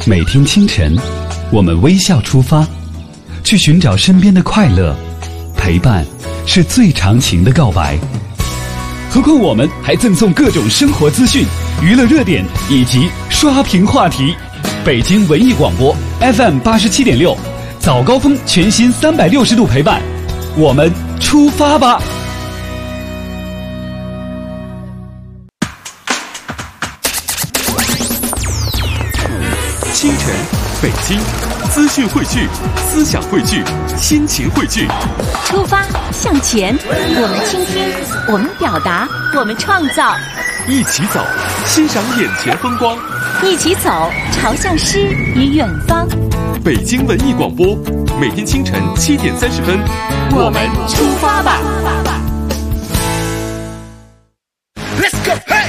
每天清晨，我们微笑出发，去寻找身边的快乐。陪伴是最长情的告白。何况我们还赠送各种生活资讯、娱乐热点以及刷屏话题。北京文艺广播 FM 87.6，早高峰全新360度陪伴，我们出发吧！ 清晨，北京，资讯汇聚，思想汇聚，心情汇聚。 出发向前，我们倾听，我们表达，我们创造。 一起走，欣赏眼前风光。 一起走，朝向诗与远方。 北京文艺广播，每天清晨7点30分， 我们出发吧。 Let's go, hey!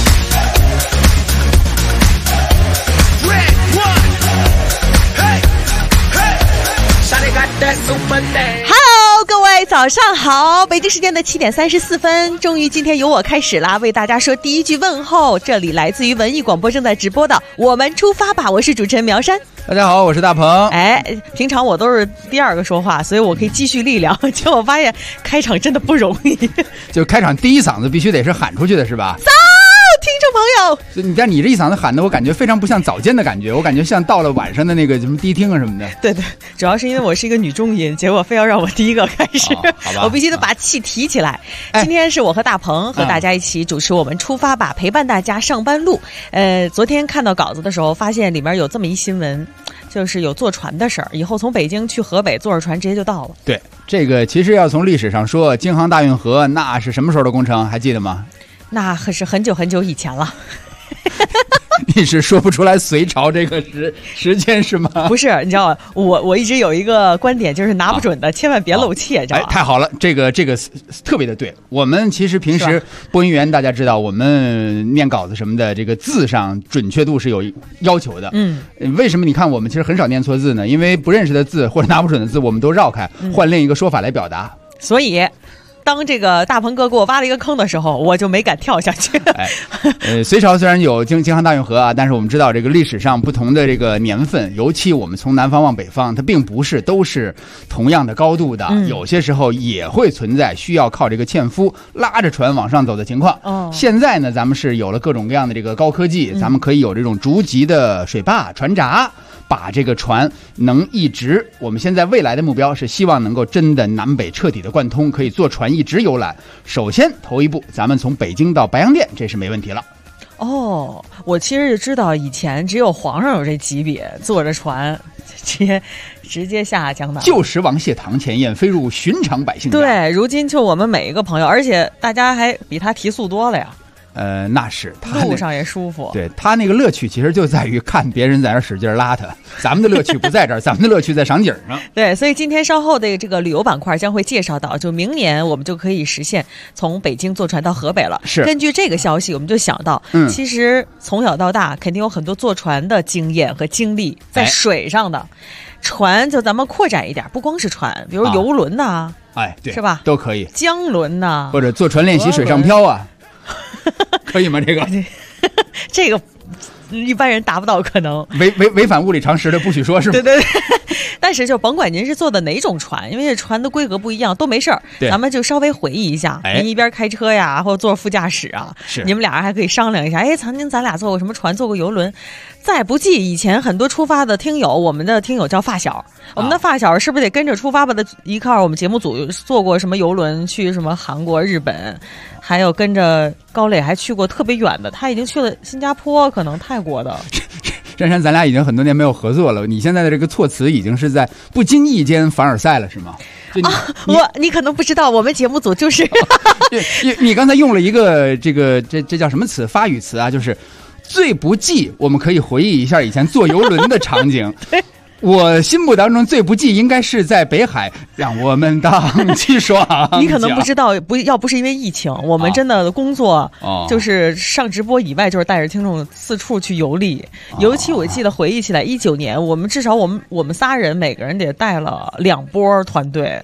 Hello， 各位早上好！北京时间的7点34分，终于今天由我开始啦，为大家说第一句问候。这里来自于文艺广播正在直播的，我们出发吧！我是主持人苗山。 大家好，我是大鹏。 哎，平常我都是第二个说话，所以我可以继续力量。结果我发现开场真的不容易， 就开场第一嗓子必须得是喊出去的，是吧？ 听众朋友，你这一嗓子喊的，我感觉非常不像早间的感觉，我感觉像到了晚上的那个什么迪厅啊什么的。 对对，主要是因为我是一个女中音，结果非要让我第一个开始， 好吧， 我必须得把气提起来。今天是我和大鹏和大家一起主持我们出发吧，陪伴大家上班路。昨天看到稿子的时候，发现里面有这么一新闻，就是有坐船的事儿，以后从北京去河北坐着船直接就到了。 对，这个其实要从历史上说，京杭大运河那是什么时候的工程？还记得吗？ 那可是很久很久以前了。 你是说不出来隋朝这个时间是吗？ 不是，你知道我一直有一个观点，就是拿不准的，千万别露怯，知道吗？ 太好了，这个特别的对。我们其实平时播音员大家知道，我们念稿子什么的，这个字上准确度是有要求的。为什么你看我们其实很少念错字呢？因为不认识的字或者拿不准的字，我们都绕开，换另一个说法来表达。 所以当这个大鹏哥给我挖了一个坑的时候，我就没敢跳下去。 隋朝虽然有京杭大运河啊，但是我们知道这个历史上不同的这个年份，尤其我们从南方往北方，它并不是都是同样的高度的，有些时候也会存在需要靠这个纤夫拉着船往上走的情况。现在呢，咱们是有了各种各样的这个高科技，咱们可以有这种逐级的水坝、船闸。把这个船能一直，我们现在未来的目标是希望能够真的南北彻底的贯通，可以坐船一直游览。首先头一步，咱们从北京到白洋淀，这是没问题了。 我其实就知道以前只有皇上有这级别，坐着船直接下江南， 旧时王谢堂前燕，飞入寻常百姓家。 对，如今就我们每一个朋友，而且大家还比他提速多了呀。 那是他路上也舒服。 对，他那个乐趣其实就在于看别人在那使劲拉他，咱们的乐趣不在这儿，咱们的乐趣在赏景上。 对，所以今天稍后的这个旅游板块将会介绍到，就明年我们就可以实现从北京坐船到河北了。 是， 根据这个消息，我们就想到，其实从小到大肯定有很多坐船的经验和经历，在水上的。船就咱们扩展一点，不光是船，比如游轮呐， 对， 是吧？ 都可以。 江轮呐， 或者坐船练习水上漂啊。可以吗？ 这个一般人达不到，可能违反物理常识的不许说，是吗？ 对。但是就甭管您是坐的哪种船，因为这船的规格不一样，都没事儿。咱们就稍微回忆一下，您一边开车呀，或者坐副驾驶啊，你们俩人还可以商量一下。曾经咱俩坐过什么船？坐过游轮。再不济，以前很多出发的听友，我们的听友叫发小，我们的发小是不是得跟着出发吧的一块儿？我们节目组坐过什么游轮去什么韩国、日本，还有跟着高磊还去过特别远的，他已经去了新加坡，可能泰国的。 珊珊，咱俩已经很多年没有合作了，你现在的这个措辞已经是在不经意间凡尔赛了，是吗？ 你可能不知道，我们节目组就是你刚才用了一个这叫什么词？发语词啊，就是最不济，我们可以回忆一下以前坐游轮的场景。 对。 我心目当中最不济应该是在北海，让我们荡气爽。 你可能不知道，要不是因为疫情，我们真的工作就是上直播以外，就是带着听众四处去游历。尤其我记得回忆起来，19年我们至少我们仨人每个人得带了2波团队。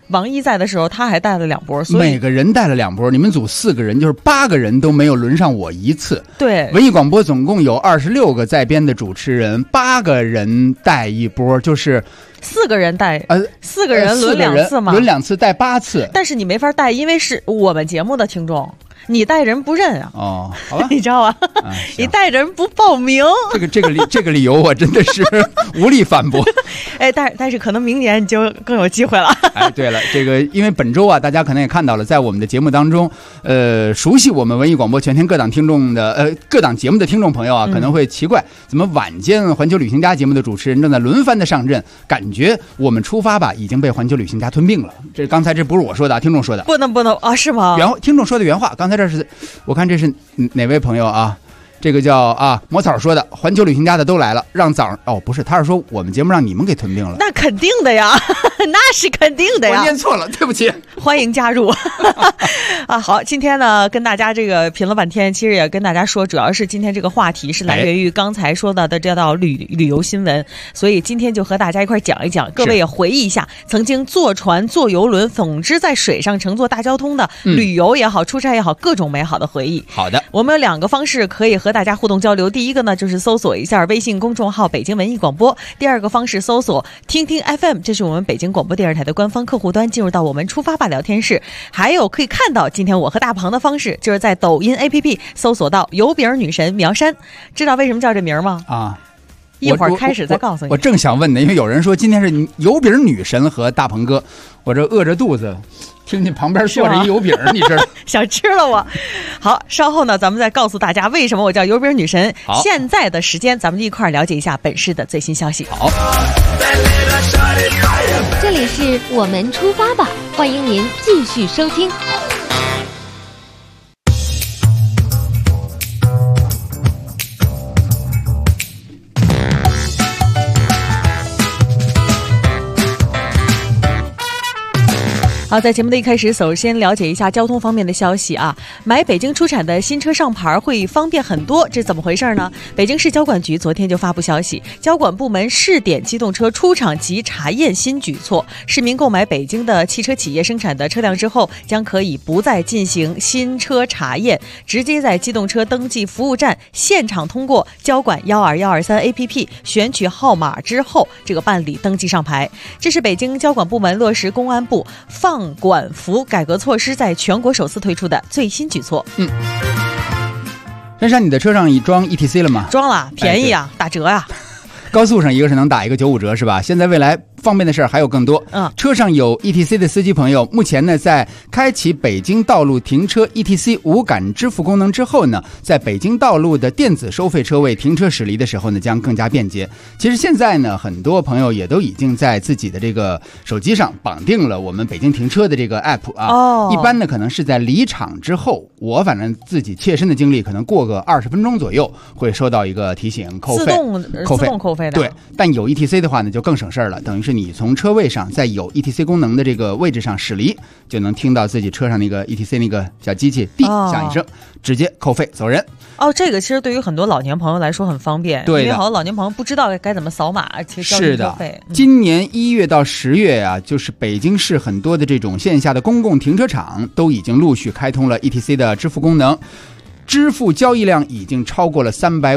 王一在的时候，他还带了2波，所以每个人带了2波，你们组4个人，就是8个人都没有轮上我一次。 对， 文艺广播总共有26个在编的主持人，8个人带1波，就是 4个人带4个人轮2次嘛， 轮2次带8次。 但是你没法带，因为是我们节目的听众。你带人不认啊？ 哦，好吧， 你知道吧？你带人不报名， 这个理由我真的是无力反驳。 哎，但是可能明年你就更有机会了。 哎，对了，这个因为本周啊，大家可能也看到了，在我们的节目当中，熟悉我们文艺广播全天各档听众的各档节目的听众朋友啊，可能会奇怪，怎么晚间环球旅行家节目的主持人正在轮番的上阵，感觉我们出发吧已经被环球旅行家吞并了。刚才这不是我说的，听众说的。不能啊，是吗？ 听众说的原话，刚才。我看这是哪位朋友啊？这个叫魔草说的，环球旅行家的都来了，让不是，他是说我们节目让你们给吞并了。 那肯定的呀，那是肯定的呀。 我念错了，对不起。 欢迎加入好，今天呢跟大家这个评了半天，其实也跟大家说，主要是今天这个话题是来源于刚才说到的这道旅游新闻，所以今天就和大家一块讲一讲，各位也回忆一下曾经坐船坐游轮，总之在水上乘坐大交通的旅游也好，出差也好，各种美好的回忆。 好的， 我们有2个方式可以和大家互动交流。第一个呢，就是搜索一下微信公众号北京文艺广播；第2个方式搜索听听 FM， 这是我们北京广播电视台的官方客户端，进入到我们出发吧聊天室。还有可以看到今天我和大鹏的方式，就是在抖音 APP 搜索到油饼女神苗山。知道为什么叫这名吗？一会儿开始再告诉你。 我正想问呢，因为有人说今天是油饼女神和大鹏哥，我这饿着肚子，听见旁边坐着一油饼，你知道想吃了我。好，稍后呢，咱们再告诉大家为什么我叫油饼女神。现在的时间，咱们一块儿了解一下本市的最新消息。 好， 这里是我们出发吧，欢迎您继续收听。 好，在节目的一开始，首先了解一下交通方面的消息啊。买北京出产的新车上牌会方便很多，这怎么回事呢？北京市交管局昨天就发布消息，交管部门试点机动车出厂及查验新举措，市民购买北京的汽车企业生产的车辆之后，将可以不再进行新车查验，直接在机动车登记服务站现场通过交管12123 APP 选取号码之后，这个办理登记上牌。这是北京交管部门落实公安部放管服改革措施在全国首次推出的最新举措。 珊珊，你的车上已装 ETC 了吗？ 装了，便宜啊，打折啊。 高速上一个是能打一个95折是吧？现在未来方便的事儿还有更多。车上有 ETC 的司机朋友，目前呢在开启北京道路停车 ETC 无感支付功能之后呢，在北京道路的电子收费车位停车驶离的时候呢，将更加便捷。其实现在呢，很多朋友也都已经在自己的这个手机上绑定了我们北京停车的这个 app 啊。一般呢可能是在离场之后，我反正自己切身的经历，可能过个20分钟左右会收到一个提醒扣费， 自动扣费的。 对，但有 ETC 的话呢，就更省事儿了，等于是你从车位上在有 ETC 功能的这个位置上驶离，就能听到自己车上那个 ETC 那个小机器滴响一声，直接扣费走人。 这个其实对于很多老年朋友来说很方便， 对， 因为好多老年朋友不知道该怎么扫码去交车费。 今年1月到10月啊，就是北京市很多的这种线下的公共停车场都已经陆续开通了 ETC 的支付功能。支付交易量已经超过了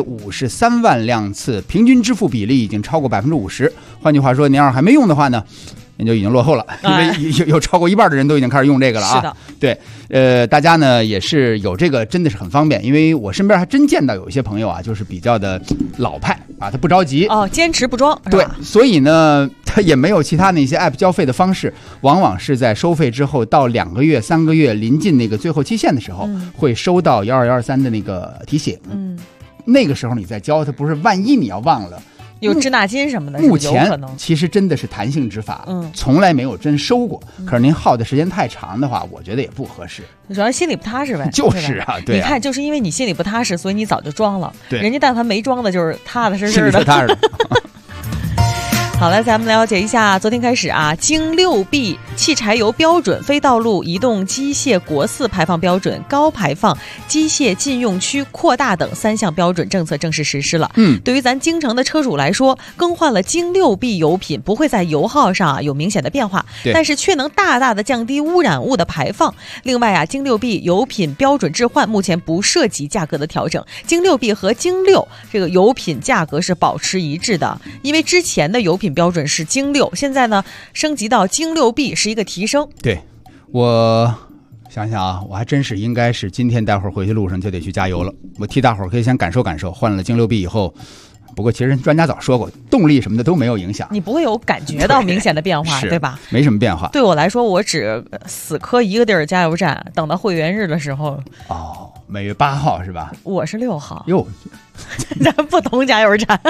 353万辆次，平均支付比例已经超过50%。换句话说，您要是还没用的话呢，您就已经落后了，因为有超过1半的人都已经开始用这个了啊。 是的， 对，大家呢也是有这个，真的是很方便。因为我身边还真见到有一些朋友啊，就是比较的老派啊，他不着急坚持不装， 对，所以呢，他也没有其他那些 app 交费的方式，往往是在收费之后到2个月、3个月临近那个最后期限的时候，会收到12123的那个提醒。那个时候你再交，它不是万一你要忘了。 有滞纳金什么的， 目前其实真的是弹性执法，从来没有真收过。可是您耗的时间太长的话，我觉得也不合适。 主要心里不踏实呗。 就是啊，对啊。 你看，就是因为你心里不踏实，所以你早就装了。 对， 人家但凡没装的，就是踏踏实实的。 踏实的。 好了，咱们了解一下，昨天开始啊，京6B 汽柴油标准、非道路移动机械国4排放标准、高排放机械禁用区扩大等3项标准政策正式实施了。对于咱京城的车主来说，更换了京6B 油品不会在油耗上有明显的变化，但是却能大大的降低污染物的排放。另外啊，京6B 油品标准置换目前不涉及价格的调整，京6B 和京6这个油品价格是保持一致的，因为之前的油品标准是京6，现在呢升级到京6B是一个提升。 对，我想想啊，我还真是应该是今天待会儿回去路上就得去加油了。我替大伙儿可以先感受感受，换了京6B以后，不过其实专家早说过，动力什么的都没有影响， 你不会有感觉到明显的变化， 对吧？ 没什么变化。 对我来说，我只死磕一个地儿加油站，等到会员日的时候。 哦，每月8号是吧？ 我是6号。 哟， 咱不同加油站。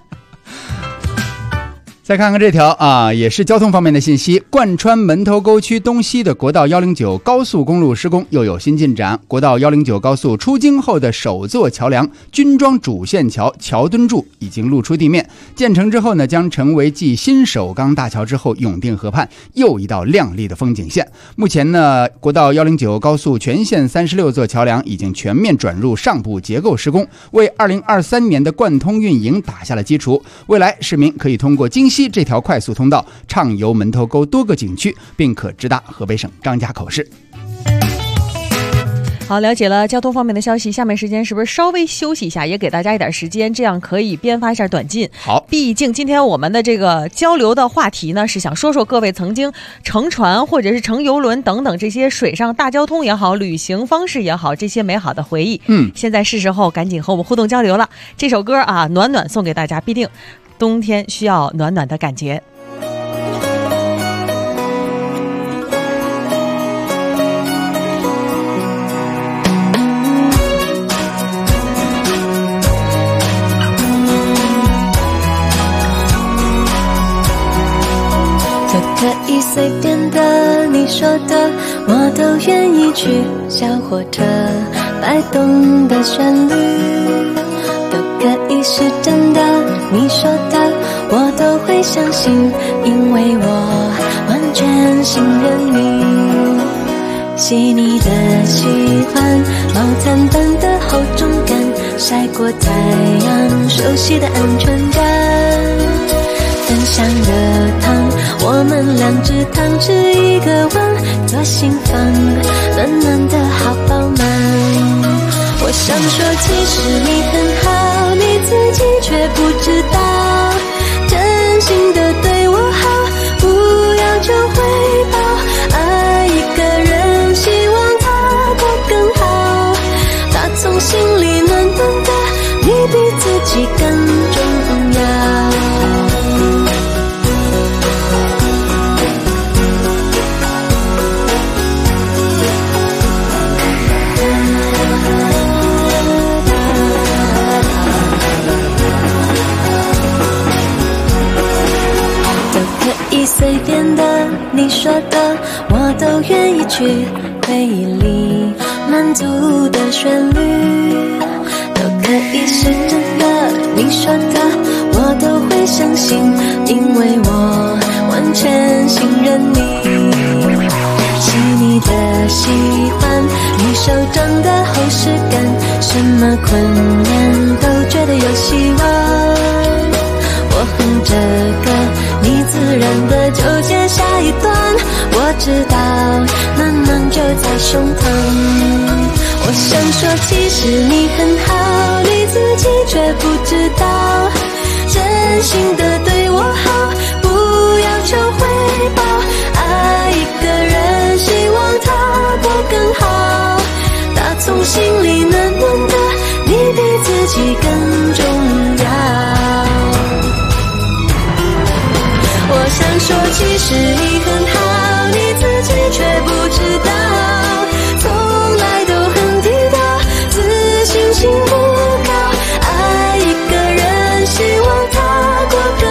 再看看这条啊，也是交通方面的信息。贯穿门头沟区东西的国道109高速公路施工又有新进展。国道109高速出京后的首座桥梁军庄主线桥桥墩柱已经露出地面，建成之后呢，将成为继新首钢大桥之后永定河畔又一道亮丽的风景线。目前呢，国道109高速全线36座桥梁已经全面转入上部结构施工，为2023年的贯通运营打下了基础。未来市民可以通过京西这条快速通道畅游门头沟多个景区，并可直达河北省张家口市。 好，了解了交通方面的消息，下面时间是不是稍微休息一下，也给大家一点时间，这样可以编发一下短信。 好， 毕竟今天我们的这个交流的话题呢，是想说说各位曾经乘船或者是乘邮轮等等这些水上大交通也好，旅行方式也好，这些美好的回忆。现在是时候赶紧和我们互动交流了。这首歌啊，暖暖送给大家，必定冬天需要暖暖的感觉。 可以随便的，你说的我都愿意去。小火车摆动的旋律都可以是真的，你说的我都会相信，因为我完全信任你。细腻的喜欢，毛毯般的厚重感，晒过太阳，熟悉的安全感。分享热汤，我们两只汤匙一个碗，左心房暖暖的好饱满。我想说其实你很好，你自己却不知道，真心的对我好，不要求回报。爱一个人，希望他过更好，打从心里暖暖的，你比自己更重要。随便的，你说的我都愿意去。回忆里满足的旋律都可以是真的，你说的我都会相信，因为我完全信任你。细腻的喜欢，你手掌的厚实感，什么困难都觉得有希望。我哼着歌，你自然的就接下一段，我知道暖暖就在胸膛。我想说其实你很好，你自己却不知道，真心的对我好，不要求回报。爱一个人，希望他过更好，打从心里暖暖的，你比自己更重要。我想说其实你很好，你自己却不知道，从来都很低调，自信心不高。爱一个人，希望他过更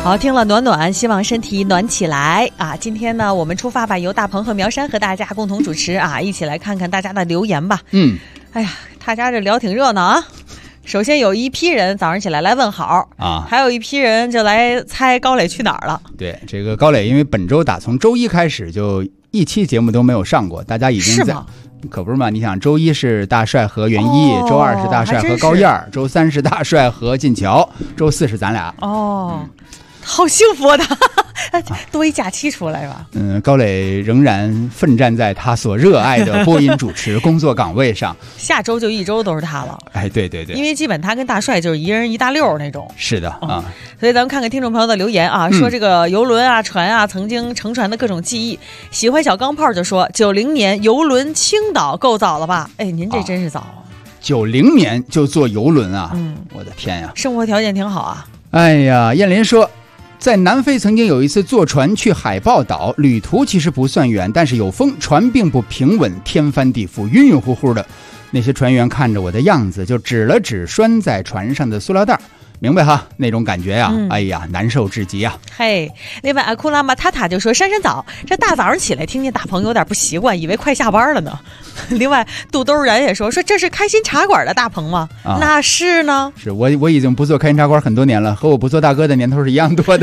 好，听了暖暖，希望身体暖起来啊！今天呢，我们出发吧，由大鹏和苗山和大家共同主持啊，一起来看看大家的留言吧。哎呀，大家这聊挺热闹啊。首先有一批人早上起来问好啊，还有一批人就来猜高磊去哪儿了。 对，这个高磊因为本周打从周一开始就一期节目都没有上过，大家已经在。是吗？可不是嘛！你想，周一是大帅和袁一，周二是大帅和高燕，周三是大帅和晋桥，周四是咱俩。 好幸福的，多一假期出来吧。 高磊仍然奋战在他所热爱的播音主持工作岗位上。 下周就一周都是他了。 哎，对对对， 因为基本他跟大帅就是一人一大溜那种。 是的啊， 所以咱们看看听众朋友的留言啊，说这个游轮啊、船啊，曾经乘船的各种记忆。喜欢小钢炮就说，90年游轮青岛够早了吧？哎，您这真是早啊 ！90年就坐游轮啊！我的天呀， 生活条件挺好啊。 哎呀，燕林说。在南非曾经有一次坐船去海豹岛，旅途其实不算远，但是有风，船并不平稳，天翻地覆，晕晕乎乎的。那些船员看着我的样子，就指了指拴在船上的塑料袋，明白哈？那种感觉呀，哎呀，难受至极啊！ 嘿，另外阿库拉马塔塔就说：“珊珊早，这大早上起来听见大鹏有点不习惯，以为快下班了呢。”另外肚兜然也说：“这是开心茶馆的大鹏吗？”那是呢， 是我已经不做开心茶馆很多年了，和我不做大哥的年头是一样多的。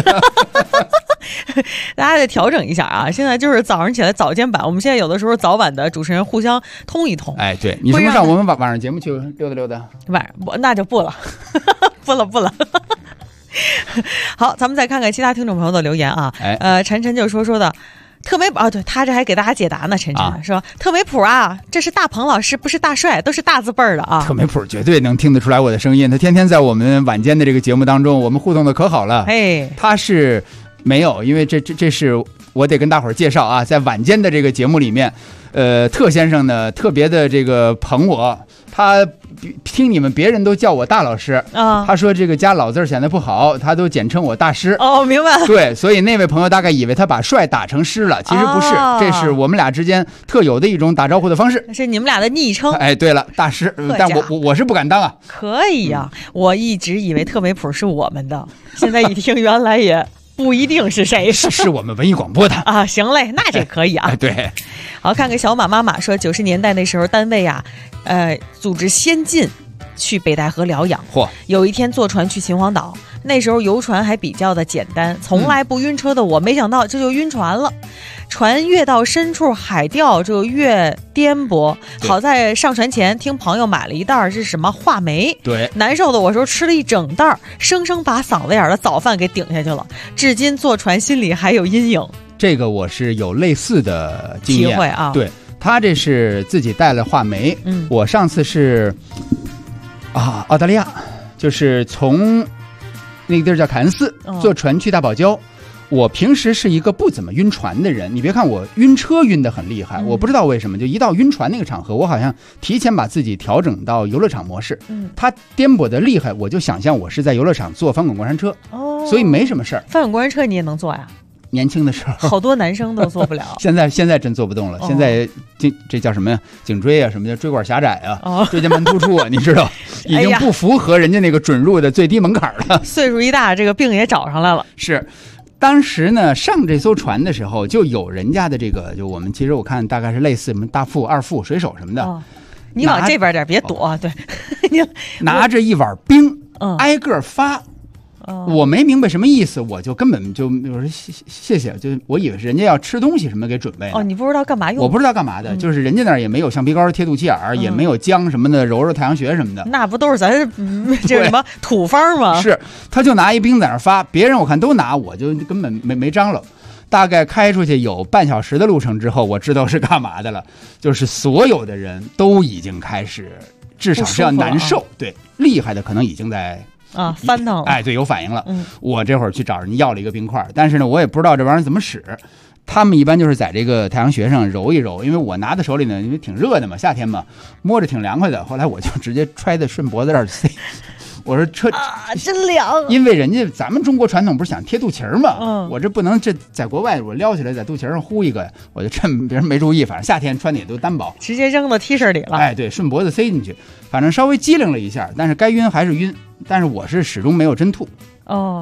大家得调整一下啊！现在就是早上起来早间版，我们现在有的时候早晚的主持人互相通一通。 哎，对，你什么上我们晚上节目去溜达溜达？ 那就不了，不了。好，咱们再看看其他听众朋友的留言啊。晨晨就说的。特美普对他这还给大家解答呢。晨晨说：“特美普啊，这是大鹏老师，不是大帅，都是大字辈儿的啊。” 特美普绝对能听得出来我的声音，他天天在我们晚间的这个节目当中，我们互动的可好了。他是没有，因为这是我得跟大伙儿介绍啊，在晚间的这个节目里面，特先生呢特别的这个捧我，他听你们别人都叫我大老师啊，他说这个加老字显得不好，他都简称我大师。 明白了。 对，所以那位朋友大概以为他把帅打成师了，其实不是，这是我们俩之间特有的一种打招呼的方式， 是你们俩的昵称。 哎，对了，大师，但我是不敢当啊。 可以呀，我一直以为特美普是我们的，现在一听原来也不一定是谁， 是我们文艺广播的啊。行嘞，那这可以啊。 对， 好，看看小马妈妈说，90年代那时候单位啊，组织先进去北戴河疗养。有一天坐船去秦皇岛，那时候游船还比较的简单，从来不晕车的我，没想到这就晕船了。船越到深处海钓就越颠簸，好在上船前听朋友买了一袋是什么话梅， 对， 难受的我说吃了一整袋，生生把嗓子眼的早饭给顶下去了，至今坐船心里还有阴影。 这个我是有类似的经验体会啊。 对，他这是自己带了话梅，我上次是澳大利亚，就是从那个地儿叫凯恩斯坐船去大堡礁。我平时是一个不怎么晕船的人，你别看我晕车晕得很厉害，我不知道为什么，就一到晕船那个场合，我好像提前把自己调整到游乐场模式。它颠簸的厉害，我就想象我是在游乐场坐翻滚过山车，所以没什么事儿。 翻滚过山车你也能坐呀？ 年轻的时候， 好多男生都做不了。 现在真做不动了。现在这叫什么呀？颈椎啊，什么叫椎管狭窄啊？椎间盘突出啊，你知道，已经不符合人家那个准入的最低门槛了。 岁数一大，这个病也找上来了。 是。当时呢，上这艘船的时候，就有人家的这个，就我们其实我看大概是类似什么大副、二副、水手什么的。 你往这边点，别躲。对，你拿着一碗冰，挨个发。我没明白什么意思，我就根本就我说谢谢，就我以为是人家要吃东西什么给准备。 你不知道干嘛用？ 我不知道干嘛的，就是人家那儿也没有橡皮膏贴肚脐眼，也没有姜什么的揉揉太阳穴什么的。 那不都是咱这什么土方吗？ 是，他就拿一冰在那儿发，别人我看都拿，我就根本没张罗。大概开出去有半小时的路程之后，我知道是干嘛的了，就是所有的人都已经开始，至少是要难受。对，厉害的可能已经在。 翻腾了， 哎，对，有反应了。我这会儿去找人要了一个冰块，但是呢，我也不知道这玩意儿怎么使。他们一般就是在这个太阳穴上揉一揉，因为我拿在手里呢，因为挺热的嘛，夏天嘛，摸着挺凉快的。后来我就直接揣在顺脖子这儿塞。我说真凉， 因为人家咱们中国传统不是想贴肚脐儿嘛，我这不能这在国外我撩起来在肚脐上呼一个，我就趁别人没注意，反正夏天穿的也都单薄， 直接扔到 T 恤里了。 哎，对，顺脖子塞进去，反正稍微机灵了一下，但是该晕还是晕，但是我是始终没有真吐。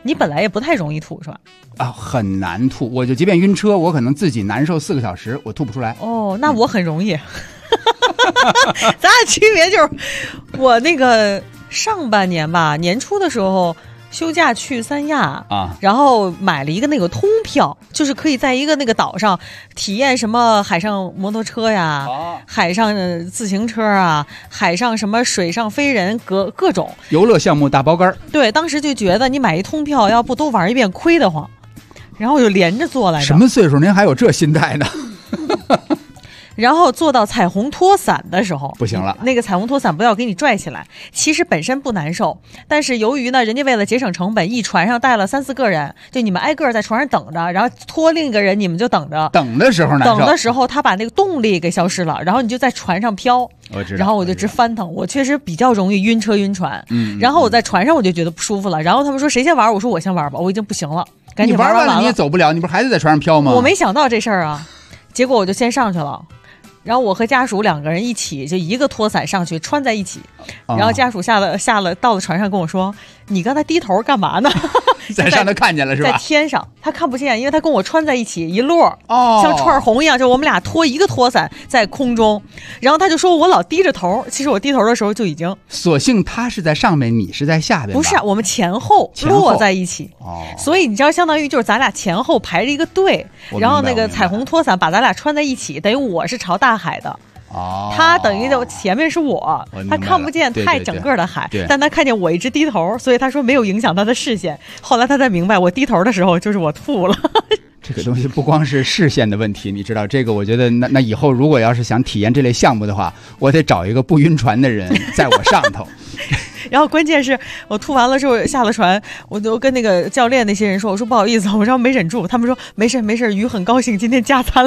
你本来也不太容易吐是吧？ 啊，很难吐，我就即便晕车，我可能自己难受4个小时，我吐不出来。 哦，那我很容易。咱俩区别就是，我那个上半年吧，年初的时候休假去三亚啊，然后买了一个那个通票，就是可以在一个那个岛上体验什么海上摩托车呀、海上自行车啊、海上什么水上飞人各种游乐项目大包干。对， 当时就觉得你买一通票，要不都玩一遍亏得慌，然后我就连着坐来着。 什么岁数您还有这心态呢？ 然后坐到彩虹拖伞的时候不行了， 那个彩虹拖伞不要给你拽起来，其实本身不难受，但是由于呢人家为了节省成本，一船上带了3、4个人，就你们挨个在船上等着，然后拖另一个人，你们就等着， 等的时候难受， 等的时候他把那个动力给消失了，然后你就在船上飘，然后我就直翻腾，我确实比较容易晕车晕船，然后我在船上我就觉得不舒服了，然后他们说谁先玩，我说我先玩吧，我已经不行了，赶紧玩完了你也走不了，你不是还得在船上飘吗？ 我没想到这事儿啊，结果我就先上去了。然后我和家属2个人一起，就一个拖伞上去穿在一起，然后家属下了到了船上跟我说：“你刚才低头干嘛呢？” 在上头看见了是吧？ 在天上，他看不见，因为他跟我穿在一起一摞，像串红一样，就我们俩拖一个拖伞在空中。然后他就说我老低着头，其实我低头的时候就已经。 所幸他是在上面，你是在下边。 不是，我们前后落在一起。所以你知道，相当于就是咱俩前后排着一个队，然后那个彩虹拖伞把咱俩穿在一起，等于我是朝大海的。他等于就前面是我他看不见太整个的海，但他看见我一直低头，所以他说没有影响他的视线。后来他才明白，我低头的时候就是我吐了。 这个东西不光是视线的问题，你知道这个，我觉得那以后如果要是想体验这类项目的话，我得找一个不晕船的人在我上头。 然后关键是我吐完了之后下了船，我就跟那个教练那些人说，我说不好意思，我说没忍住，他们说没事没事，鱼很高兴今天加餐了。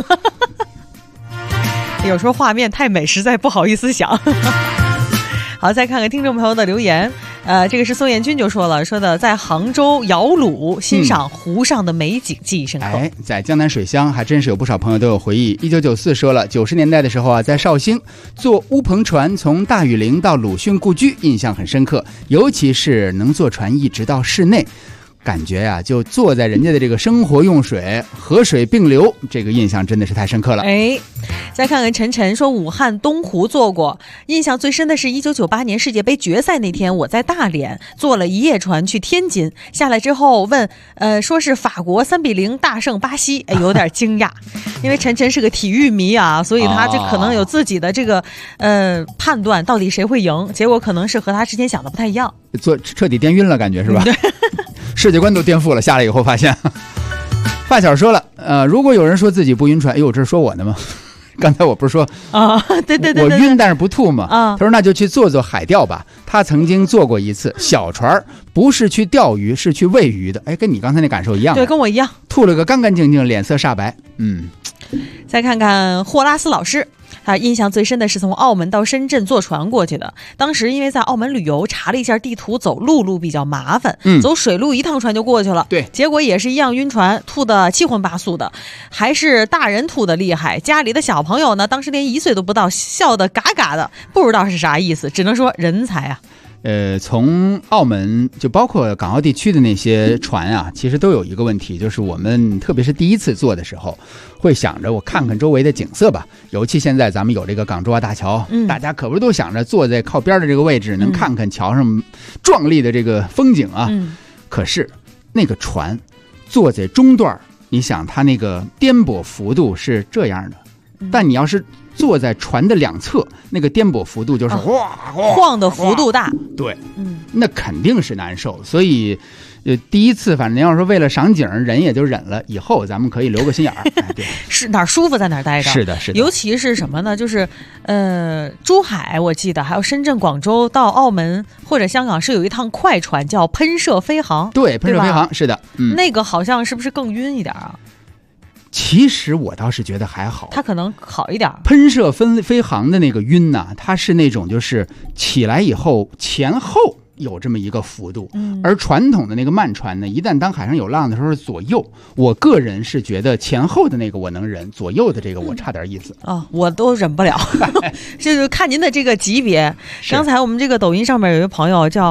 有时候画面太美，实在不好意思想。好，再看看听众朋友的留言。这个是宋彦军就说了，说的在杭州瑶鲁欣赏湖上的美景，记忆深刻。 在江南水乡还真是有不少朋友都有回忆。1994说了，90年代的时候啊，在绍兴坐乌篷船从大禹陵到鲁迅故居，印象很深刻，尤其是能坐船一直到室内。感觉呀，就坐在人家的这个生活用水，河水并流，这个印象真的是太深刻了。 再看看晨晨说，武汉东湖坐过，印象最深的是1998年世界杯决赛那天，我在大连坐了一夜船去天津，下来之后问，说是法国3-0大胜巴西，有点惊讶，因为晨晨是个体育迷啊，所以他这可能有自己的这个判断，到底谁会赢，结果可能是和他之前想的不太一样， 彻底颠晕了，感觉是吧？世界观都颠覆了，下来以后发现，发小说了，如果有人说自己不晕船，哎呦，这是说我的吗？刚才我不是说对， 我晕但是不吐嘛。他说那就去坐海钓吧。他曾经坐过一次小船，不是去钓鱼，是去喂鱼的。跟你刚才那感受一样。 对，跟我一样， 吐了个干干净净，脸色煞白。 再看看霍拉斯老师。他印象最深的是从澳门到深圳坐船过去的，当时因为在澳门旅游，查了一下地图，走陆路比较麻烦，走水路一趟船就过去了。 对， 结果也是一样晕船，吐得七荤八素的，还是大人吐得厉害，家里的小朋友呢，当时连1岁都不到，笑得嘎嘎的，不知道是啥意思，只能说人才啊。 从澳门就包括港澳地区的那些船啊，其实都有一个问题，就是我们特别是第一次坐的时候，会想着我看看周围的景色吧。尤其现在咱们有这个港珠澳大桥，大家可不是都想着坐在靠边的这个位置，能看看桥上壮丽的这个风景啊。可是那个船坐在中段，你想它那个颠簸幅度是这样的，但你要是坐在船的两侧，那个颠簸幅度就是晃的幅度大。 对，那肯定是难受。所以第一次反正要是为了赏景，人也就忍了，以后咱们可以留个心眼儿。对， 是哪儿舒服在哪儿待着。 是的，是的。 尤其是什么呢？就是珠海我记得还有深圳、广州到澳门或者香港是有一趟快船叫喷射飞航。 对，喷射飞航是的。 那个好像是不是更晕一点啊？ 其实我倒是觉得还好， 它可能好一点。 喷射飞航的那个晕呐，它是那种就是起来以后前后有这么一个幅度，而传统的那个慢船呢，一旦当海上有浪的时候是左右。我个人是觉得前后的那个我能忍，左右的这个我差点意思我都忍不了。就是看您的这个级别。刚才我们这个抖音上面有一个朋友叫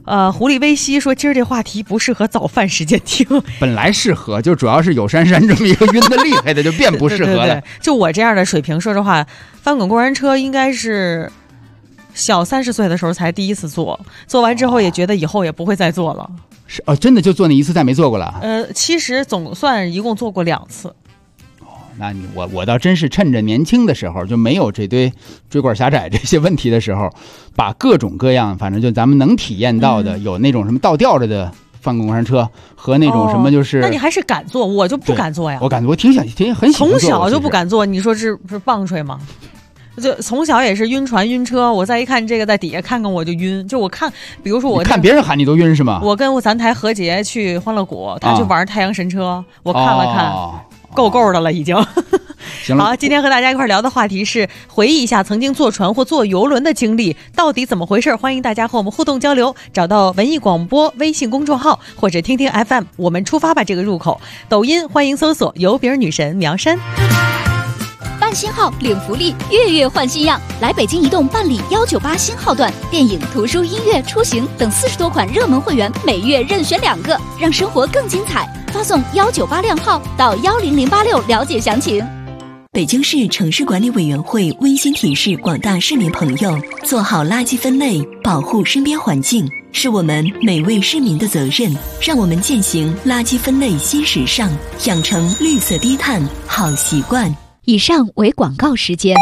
狐狸微西说今儿这话题不适合早饭时间听， 本来适合，就主要是有珊珊这么一个晕得厉害的，就变不适合了。 对，就我这样的水平，说实话，翻滚过山车应该是小30岁的时候才第一次坐，做完之后也觉得以后也不会再坐了。 是哦，真的就坐那一次，再没坐过了。 其实总算一共坐过2次。 那我倒真是趁着年轻的时候，就没有这堆椎管狭窄这些问题的时候，把各种各样，反正就咱们能体验到的，有那种什么倒吊着的翻滚过山车和那种什么就是， 那你还是敢坐，我就不敢坐呀。 我感觉我很喜欢坐， 从小就不敢坐，你说是棒槌吗？就从小也是晕船晕车，我再一看这个在底下看看我就晕，就我看，比如说我看别人喊你都晕是吗？ 我跟咱台何洁去欢乐谷，他去玩太阳神车，我看了看。够的了已经。 行了， 好，今天和大家一块聊的话题是回忆一下曾经坐船或坐游轮的经历，到底怎么回事？欢迎大家和我们互动交流，找到文艺广播微信公众号或者听听 FM 我们出发吧这个入口，抖音欢迎搜索油饼女神苗山。 办新号领福利，月月换新样，来北京移动办理198新号段，电影、图书、音乐、出行等40多款热门会员，每月任选2个，让生活更精彩。发送198靓号到10086了解详情。 北京市城市管理委员会温馨提示广大市民朋友，做好垃圾分类，保护身边环境，是我们每位市民的责任。让我们践行垃圾分类新时尚，养成绿色低碳好习惯。 以上为广告时间。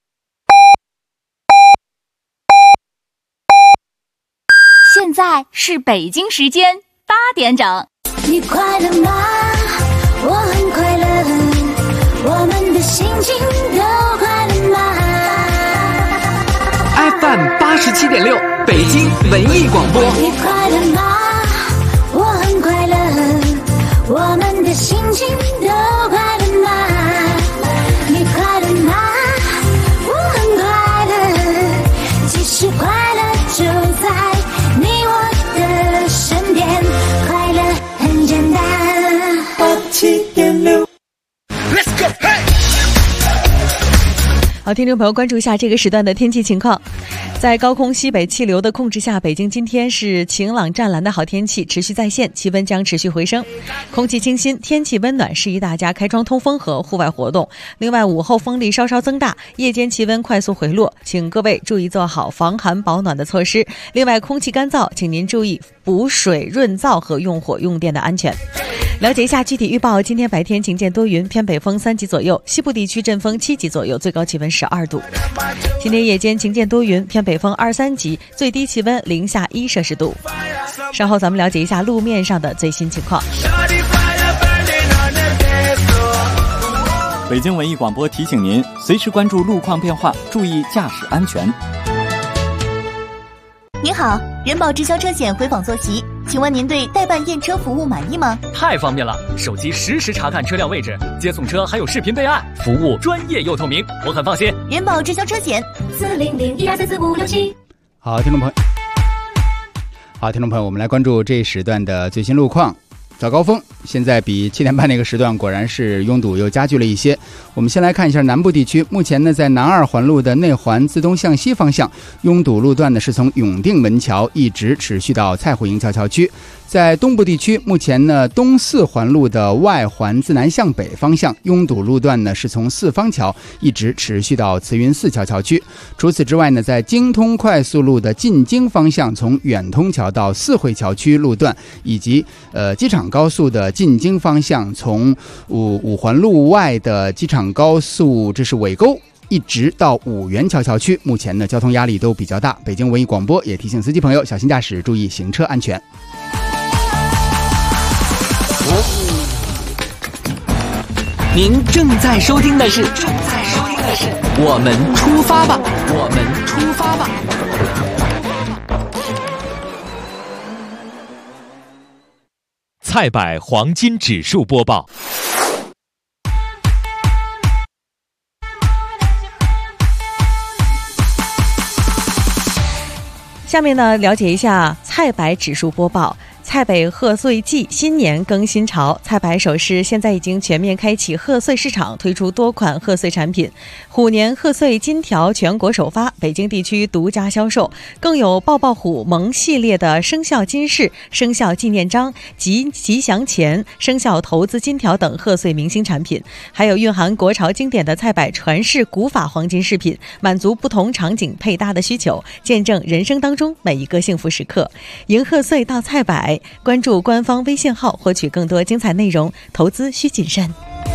现在是北京时间8点整。 你快乐吗？我很快乐，我们的心情都快乐吗 ？FM 87.6，北京文艺广播。 你快乐吗？我很快乐，我们的心情都快乐吗？你快乐吗？我很快乐，其实快乐就在你我的身边，快乐很简单。87.6 Let's go, hey! 好，听众朋友关注一下这个时段的天气情况。在高空西北气流的控制下，北京今天是晴朗湛蓝的好天气持续在线，气温将持续回升，空气清新，天气温暖，适宜大家开窗通风和户外活动。另外午后风力稍稍增大，夜间气温快速回落，请各位注意做好防寒保暖的措施。另外空气干燥，请您注意补水润燥和用火用电的安全。了解一下具体预报，今天白天晴见多云，偏北风3级左右，西部地区阵风7级左右，最高气温12度。今天夜间晴见多云，偏北风2、3级，最低气温零下1摄氏度。稍后咱们了解一下路面上的最新情况。 北京文艺广播提醒您，随时关注路况变化，注意驾驶安全。 您好，人保直销车险回访坐席，请问您对代办验车服务满意吗？ 太方便了，手机实时查看车辆位置，接送车还有视频备案，服务专业又透明，我很放心。 人保直销车险40012344567。 好，听众朋友，我们来关注这一时段的最新路况。早高峰现在比7点半那个时段果然是拥堵又加剧了一些。我们先来看一下南部地区，目前呢在南2环路的内环自东向西方向，拥堵路段呢是从永定门桥一直持续到蔡胡营桥桥区。在东部地区，目前呢东4环路的外环自南向北方向，拥堵路段呢是从四方桥一直持续到慈云寺桥桥区。除此之外呢，在京通快速路的进京方向，从远通桥到四惠桥区路段，以及机场高速的进京方向，从五环路外的机场高速，这是尾沟，一直到五元桥桥区，目前呢交通压力都比较大。北京文艺广播也提醒司机朋友小心驾驶，注意行车安全。 您正在收听的是我们出发吧，我们出发吧。 菜百黄金指数播报。 下面呢，了解一下菜百指数播报。 蔡北贺岁季新年更新潮，蔡百首饰现在已经全面开启贺岁市场，推出多款贺岁产品。虎年贺岁金条全国首发，北京地区独家销售，更有抱抱虎萌系列的生肖金饰、生肖纪念章、吉祥钱、生肖投资金条等贺岁明星产品，还有蕴含国潮经典的蔡百传世古法黄金饰品，满足不同场景配搭的需求，见证人生当中每一个幸福时刻。迎贺岁到蔡百，关注官方微信号获取更多精彩内容，投资需谨慎。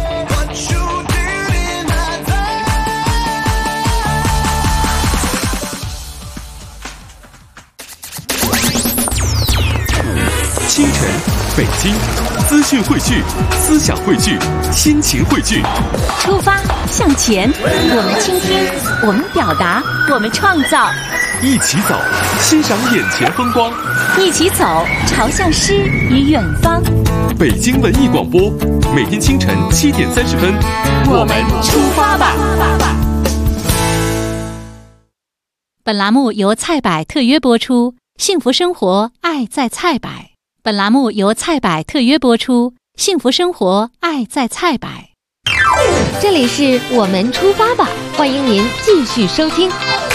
清晨，北京，资讯汇聚，思想汇聚，心情汇聚。 出发向前，我们倾听，我们表达，我们创造。 一起走，欣赏眼前风光。 一起走，朝向诗与远方。 北京文艺广播，每天清晨7点30分， 我们出发吧。本栏目由蔡百特约播出，幸福生活，爱在蔡百。本栏目由蔡百特约播出，幸福生活，爱在蔡百。 这里是我们出发吧，欢迎您继续收听。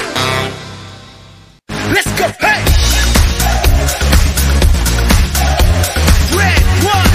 Let's go, hey! Red one,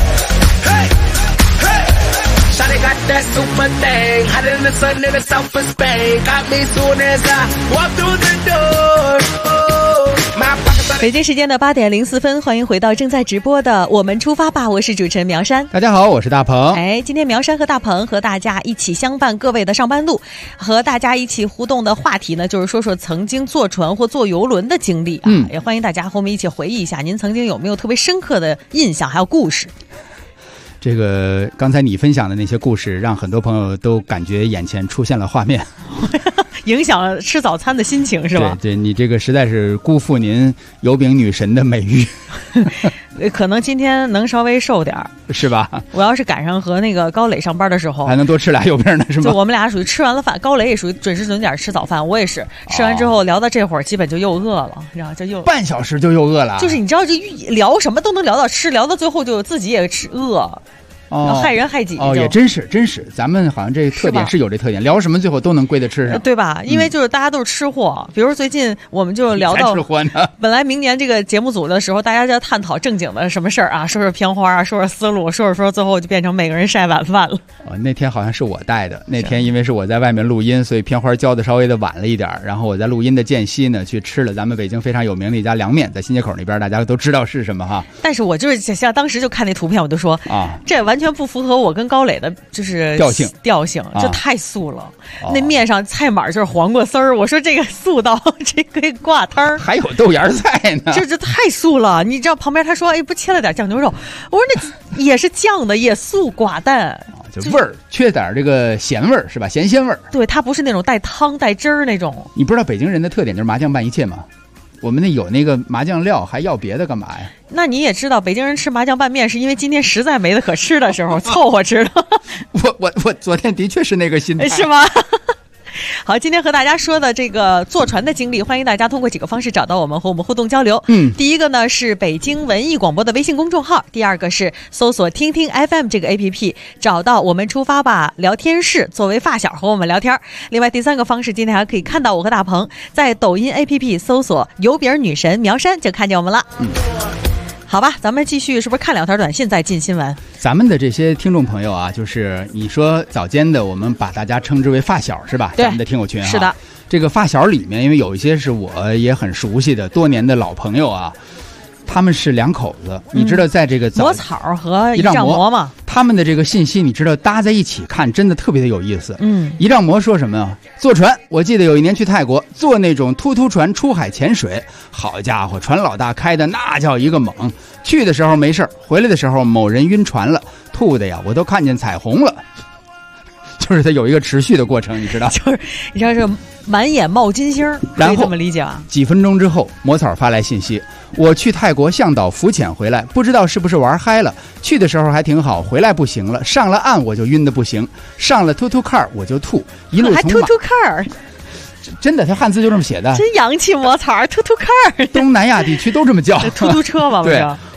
hey, hey! Shawty got that super thing, hotter than the sun in the south of Spain. Got me soon as I walk through the door. Oh, my pockets. 北京时间的8点04分，欢迎回到正在直播的我们出发吧，我是主持人苗山。 大家好，我是大鹏。 今天苗山和大鹏和大家一起相伴各位的上班路，和大家一起互动的话题呢，就是说说曾经坐船或坐游轮的经历啊。也欢迎大家和我们一起回忆一下，您曾经有没有特别深刻的印象还有故事。 这个刚才你分享的那些故事，让很多朋友都感觉眼前出现了画面。 影响了吃早餐的心情是吧？ 对，你这个实在是辜负您油饼女神的美誉。 可能今天能稍微瘦点是吧？ 我要是赶上和那个高磊上班的时候， 还能多吃俩油饼呢，是吗？ 就我们俩属于吃完了饭，高磊也属于准时准点吃早饭，我也是吃完之后聊到这会儿，基本就又饿了，你知道，就又半小时就又饿了。 就是你知道，就聊什么都能聊到吃，聊到最后就自己也吃饿。害人害己也真是，咱们好像这特点是有这特点，聊什么最后都能归得吃上， 对吧？因为就是大家都是吃货，比如最近我们就聊到吃货呢。 本来明年这个节目组的时候，大家就要探讨正经的什么事儿啊，说说片花啊，说说思路，说最后就变成每个人晒晚饭了。 那天好像是我带的，那天因为是我在外面录音，所以片花交的稍微的晚了一点，然后我在录音的间隙呢，去吃了咱们北京非常有名的一家凉面，在新街口那边，大家都知道是什么哈。 但是我就是像当时就看那图片，我就说这完全不符合我跟高磊的就是调性，这太素了。那面上菜码就是黄瓜丝儿，我说这个素到这个挂摊儿， 还有豆芽菜呢， 这太素了。你知道旁边他说不切了点酱牛肉，我说那也是酱的，也素寡淡。 就味儿缺点这个咸味儿是吧？咸鲜味儿。 对，它不是那种带汤带汁儿那种。 你不知道北京人的特点就是麻酱拌一切吗？我们那有那个麻酱料，还要别的干嘛呀？ 那你也知道，北京人吃麻酱拌面是因为今天实在没得可吃的时候凑合吃的。 我昨天的确是那个心态， 是吗？好，今天和大家说的这个坐船的经历，欢迎大家通过几个方式找到我们，和我们互动交流。第一个呢是北京文艺广播的微信公众号，第二个是搜索听听 FM 这个 APP， 找到我们出发吧聊天室，作为发小和我们聊天。另外第三个方式，今天还可以看到我和大鹏在抖音 APP 搜索油饼女神苗山就看见我们了。好吧，咱们继续，是不是看两条短信再进新闻？ 咱们的这些听众朋友啊，就是你说早间的，我们把大家称之为发小是吧？ 对， 咱们的听友群是的。 这个发小里面，因为有一些是我也很熟悉的多年的老朋友啊，他们是两口子，你知道在这个魔草和一丈魔嘛， 他们的这个信息你知道搭在一起看，真的特别的有意思。一丈魔说什么呀？坐船，我记得有一年去泰国坐那种突突船出海潜水，好家伙，船老大开的那叫一个猛。去的时候没事，回来的时候某人晕船了，吐的呀我都看见彩虹了。就是它有一个持续的过程，你知道？ 就是你知道是满眼冒金星，可以这么理解啊。 几分钟之后，魔草发来信息：我去泰国向导浮潜回来，不知道是不是玩嗨了。去的时候还挺好，回来不行了，上了岸我就晕得不行，上了突突 car 我就吐，一路从还突突 car。 真的，他汉字就这么写的， 真洋气，魔草突突 car。 东南亚地区都这么叫， 突突车嘛。 对，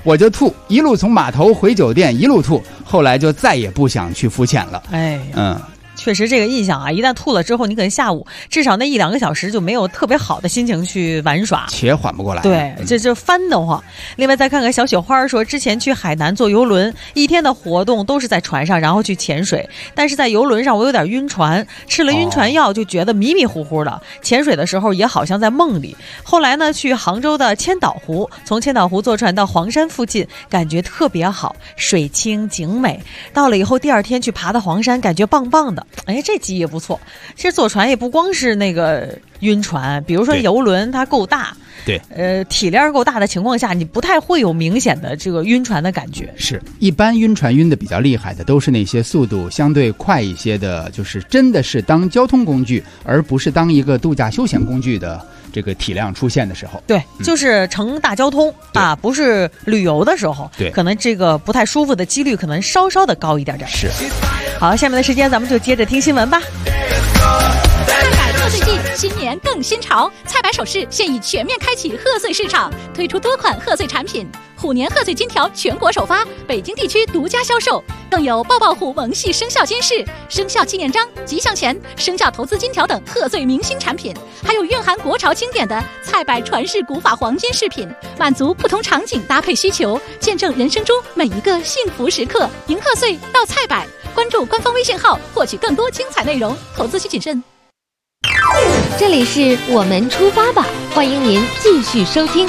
我就吐，一路从码头回酒店一路吐，后来就再也不想去浮潜了。 确实这个印象啊，一旦吐了之后，你可能下午至少那1-2个小时就没有特别好的心情去玩耍， 且缓不过来。 对，这翻得慌。另外再看看小雪花说，之前去海南坐游轮，1天的活动都是在船上，然后去潜水，但是在游轮上我有点晕船，吃了晕船药就觉得迷迷糊糊的，潜水的时候也好像在梦里。后来呢，去杭州的千岛湖，从千岛湖坐船到黄山附近，感觉特别好，水清景美。到了以后第2天去爬的黄山，感觉棒棒的。这记忆也不错。其实坐船也不光是那个晕船，比如说游轮它够大， 对， 体量够大的情况下，你不太会有明显的这个晕船的感觉。 是，一般晕船晕的比较厉害的，都是那些速度相对快一些的，就是真的是当交通工具，而不是当一个度假休闲工具的这个体量出现的时候。 对，就是乘大交通啊，不是旅游的时候， 对， 可能这个不太舒服的几率可能稍稍的高一点点。 是。 好，下面的时间咱们就接着听新闻吧。 菜百贺岁季，新年更新潮，菜百首饰现已全面开启贺岁市场，推出多款贺岁产品。虎年贺岁金条全国首发，北京地区独家销售，更有抱抱虎萌系生肖金饰、生肖纪念章、吉祥钱、生肖投资金条等贺岁明星产品，还有蕴含国潮经典的菜百传世古法黄金饰品，满足不同场景搭配需求，见证人生中每一个幸福时刻。迎贺岁到菜百，关注官方微信号获取更多精彩内容，投资需谨慎。 这里是我们出发吧，欢迎您继续收听。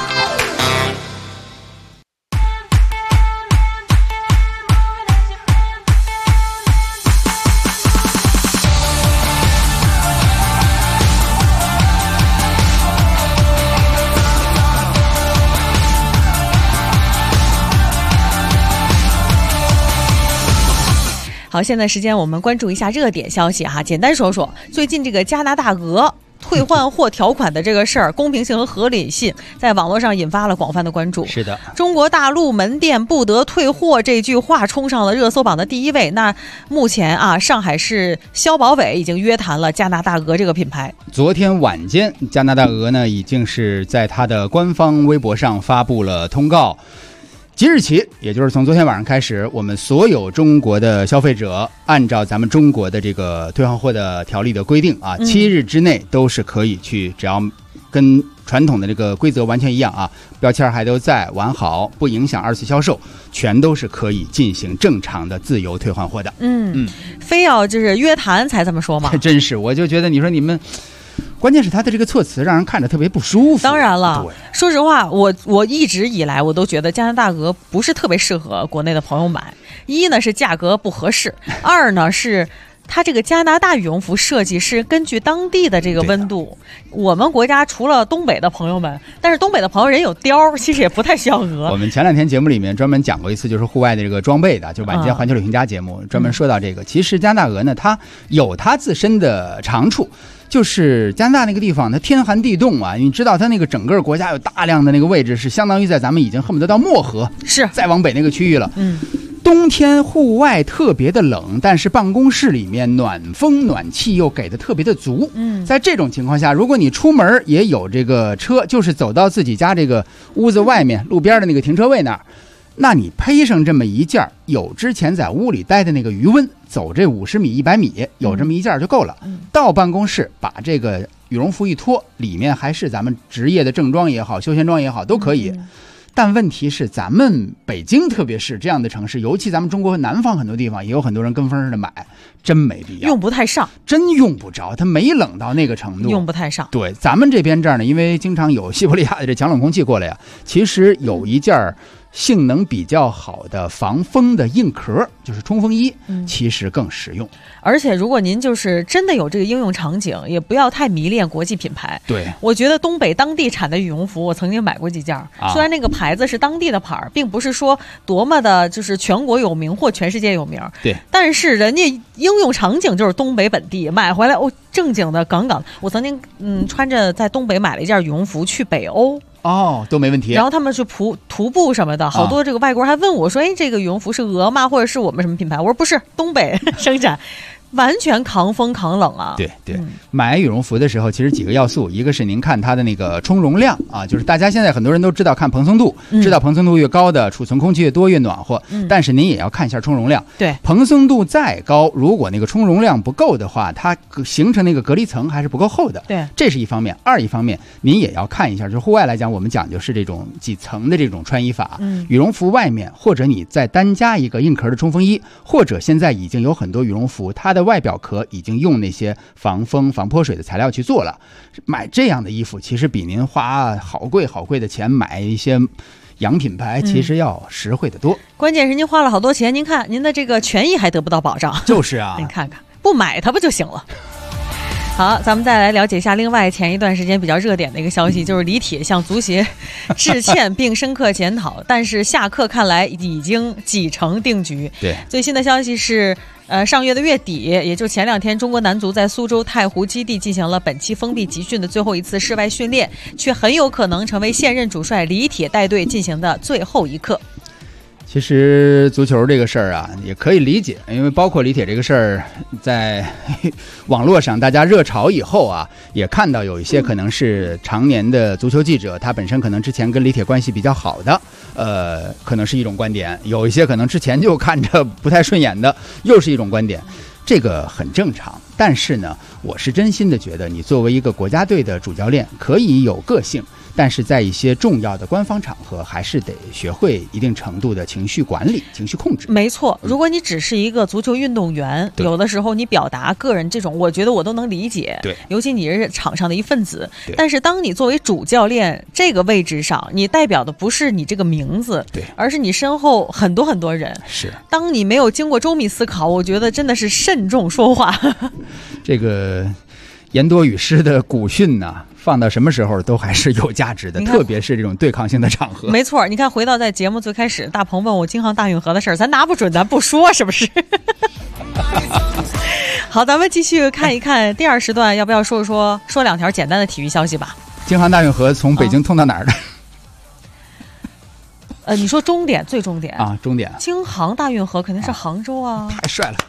好，现在时间我们关注一下热点消息哈，简单说说最近这个加拿大鹅退换货条款的这个事儿，公平性和合理性在网络上引发了广泛的关注。 是的， 中国大陆门店不得退货这句话冲上了热搜榜的第1位。那目前啊，上海市消保委已经约谈了加拿大鹅这个品牌。 昨天晚间，加拿大鹅呢已经是在它的官方微博上发布了通告。即日起，也就是从昨天晚上开始，我们所有中国的消费者按照咱们中国的这个退换货的条例的规定啊，7日之内都是可以去，只要跟传统的这个规则完全一样啊，标签还都在，完好，不影响2次销售，全都是可以进行正常的自由退换货的。 非要就是约谈才这么说吗？ 真是，我就觉得你说你们。关键是他的这个措辞让人看着特别不舒服。 当然了，说实话，我一直以来我都觉得加拿大鹅不是特别适合国内的朋友买。一呢是价格不合适，二呢是它这个加拿大羽绒服设计是根据当地的这个温度。我们国家除了东北的朋友们，但是东北的朋友人有貂，其实也不太需要鹅。 我们前2天节目里面专门讲过一次，就是户外的这个装备的，就晚间环球旅行家节目专门说到这个。其实加拿大鹅呢，它有它自身的长处。就是加拿大那个地方，它天寒地冻啊，你知道它那个整个国家有大量的那个位置是相当于在咱们已经恨不得到漠河， 是再往北那个区域了。冬天户外特别的冷，但是办公室里面暖风暖气又给的特别的足。在这种情况下，如果你出门也有这个车，就是走到自己家这个屋子外面路边的那个停车位那儿，那你配上这么一件，有之前在屋里待的那个余温，走这50米100米，有这么一件就够了。到办公室把这个羽绒服一脱，里面还是咱们职业的正装也好，休闲装也好都可以。但问题是咱们北京特别是这样的城市，尤其咱们中国南方很多地方也有很多人跟风似的买，真没必要， 用不太上， 真用不着，它没冷到那个程度， 用不太上。 对，咱们这边这儿呢，因为经常有西伯利亚的这强冷空气过来呀，其实有一件性能比较好的防风的硬壳，就是冲锋衣，其实更实用。 而且如果您就是真的有这个应用场景，也不要太迷恋国际品牌。 对， 我觉得东北当地产的羽绒服我曾经买过几件，虽然那个牌子是当地的牌，并不是说多么的就是全国有名或全世界有名， 对， 但是人家应用场景就是东北本地，买回来正经的杠杠。我曾经穿着在东北买了一件羽绒服去北欧都没问题。 然后他们是徒步什么的，好多这个外国人还问我说：“哎，这个羽绒服是鹅吗？或者是我们什么品牌？”我说不是，东北生产。 完全抗风抗冷啊。 对，买羽绒服的时候，其实几个要素，一个是您看它的那个充绒量啊，就是大家现在很多人都知道看蓬松度，知道蓬松度越高的储存空气越多越暖和，但是您也要看一下充绒量。 对， 蓬松度再高，如果那个充绒量不够的话，它形成那个隔离层还是不够厚的。 对， 这是一方面。一方面您也要看一下，就是户外来讲，我们讲究是这种几层的这种穿衣法。羽绒服外面或者你再单加一个硬壳的冲锋衣，或者现在已经有很多羽绒服，它的外表壳已经用那些防风防泼水的材料去做了。买这样的衣服其实比您花好贵的钱买一些洋品牌其实要实惠得多。 关键是您花了好多钱，您看您的这个权益还得不到保障。 就是啊， 您看看不买它不就行了。好，咱们再来了解一下另外前一段时间比较热点的一个消息，就是李铁向足协致歉并深刻检讨，但是下课看来已经几成定局。 对， 最新的消息是上月的月底，也就前2天，中国男足在苏州太湖基地进行了本期封闭集训的最后一次室外训练，却很有可能成为现任主帅李铁带队进行的最后一课。 其实足球这个事儿啊，也可以理解，因为包括李铁这个事儿，在网络上大家热炒以后啊，也看到有一些可能是常年的足球记者，他本身可能之前跟李铁关系比较好的，可能是一种观点；有一些可能之前就看着不太顺眼的，又是一种观点。这个很正常，但是呢，我是真心的觉得，你作为一个国家队的主教练，可以有个性。但是在一些重要的官方场合，还是得学会一定程度的情绪管理、情绪控制。 没错，如果你只是一个足球运动员，有的时候你表达个人这种，我觉得我都能理解。 对， 尤其你是场上的一份子。但是当你作为主教练这个位置上，你代表的不是你这个名字， 对， 而是你身后很多很多人。 是， 当你没有经过周密思考，我觉得真的是慎重说话。 这个言多语失的古训呢，放到什么时候都还是有价值的，特别是这种对抗性的场合。 没错，你看回到在节目最开始，大鹏问我京杭大运河的事儿，咱拿不准咱不说，是不是？好，咱们继续看一看第二时段，要不要说2条简单的体育消息吧？ 京杭大运河从北京通到哪儿的？ 你说终点，最终点啊，终点。 京杭大运河肯定是杭州啊！ 太帅了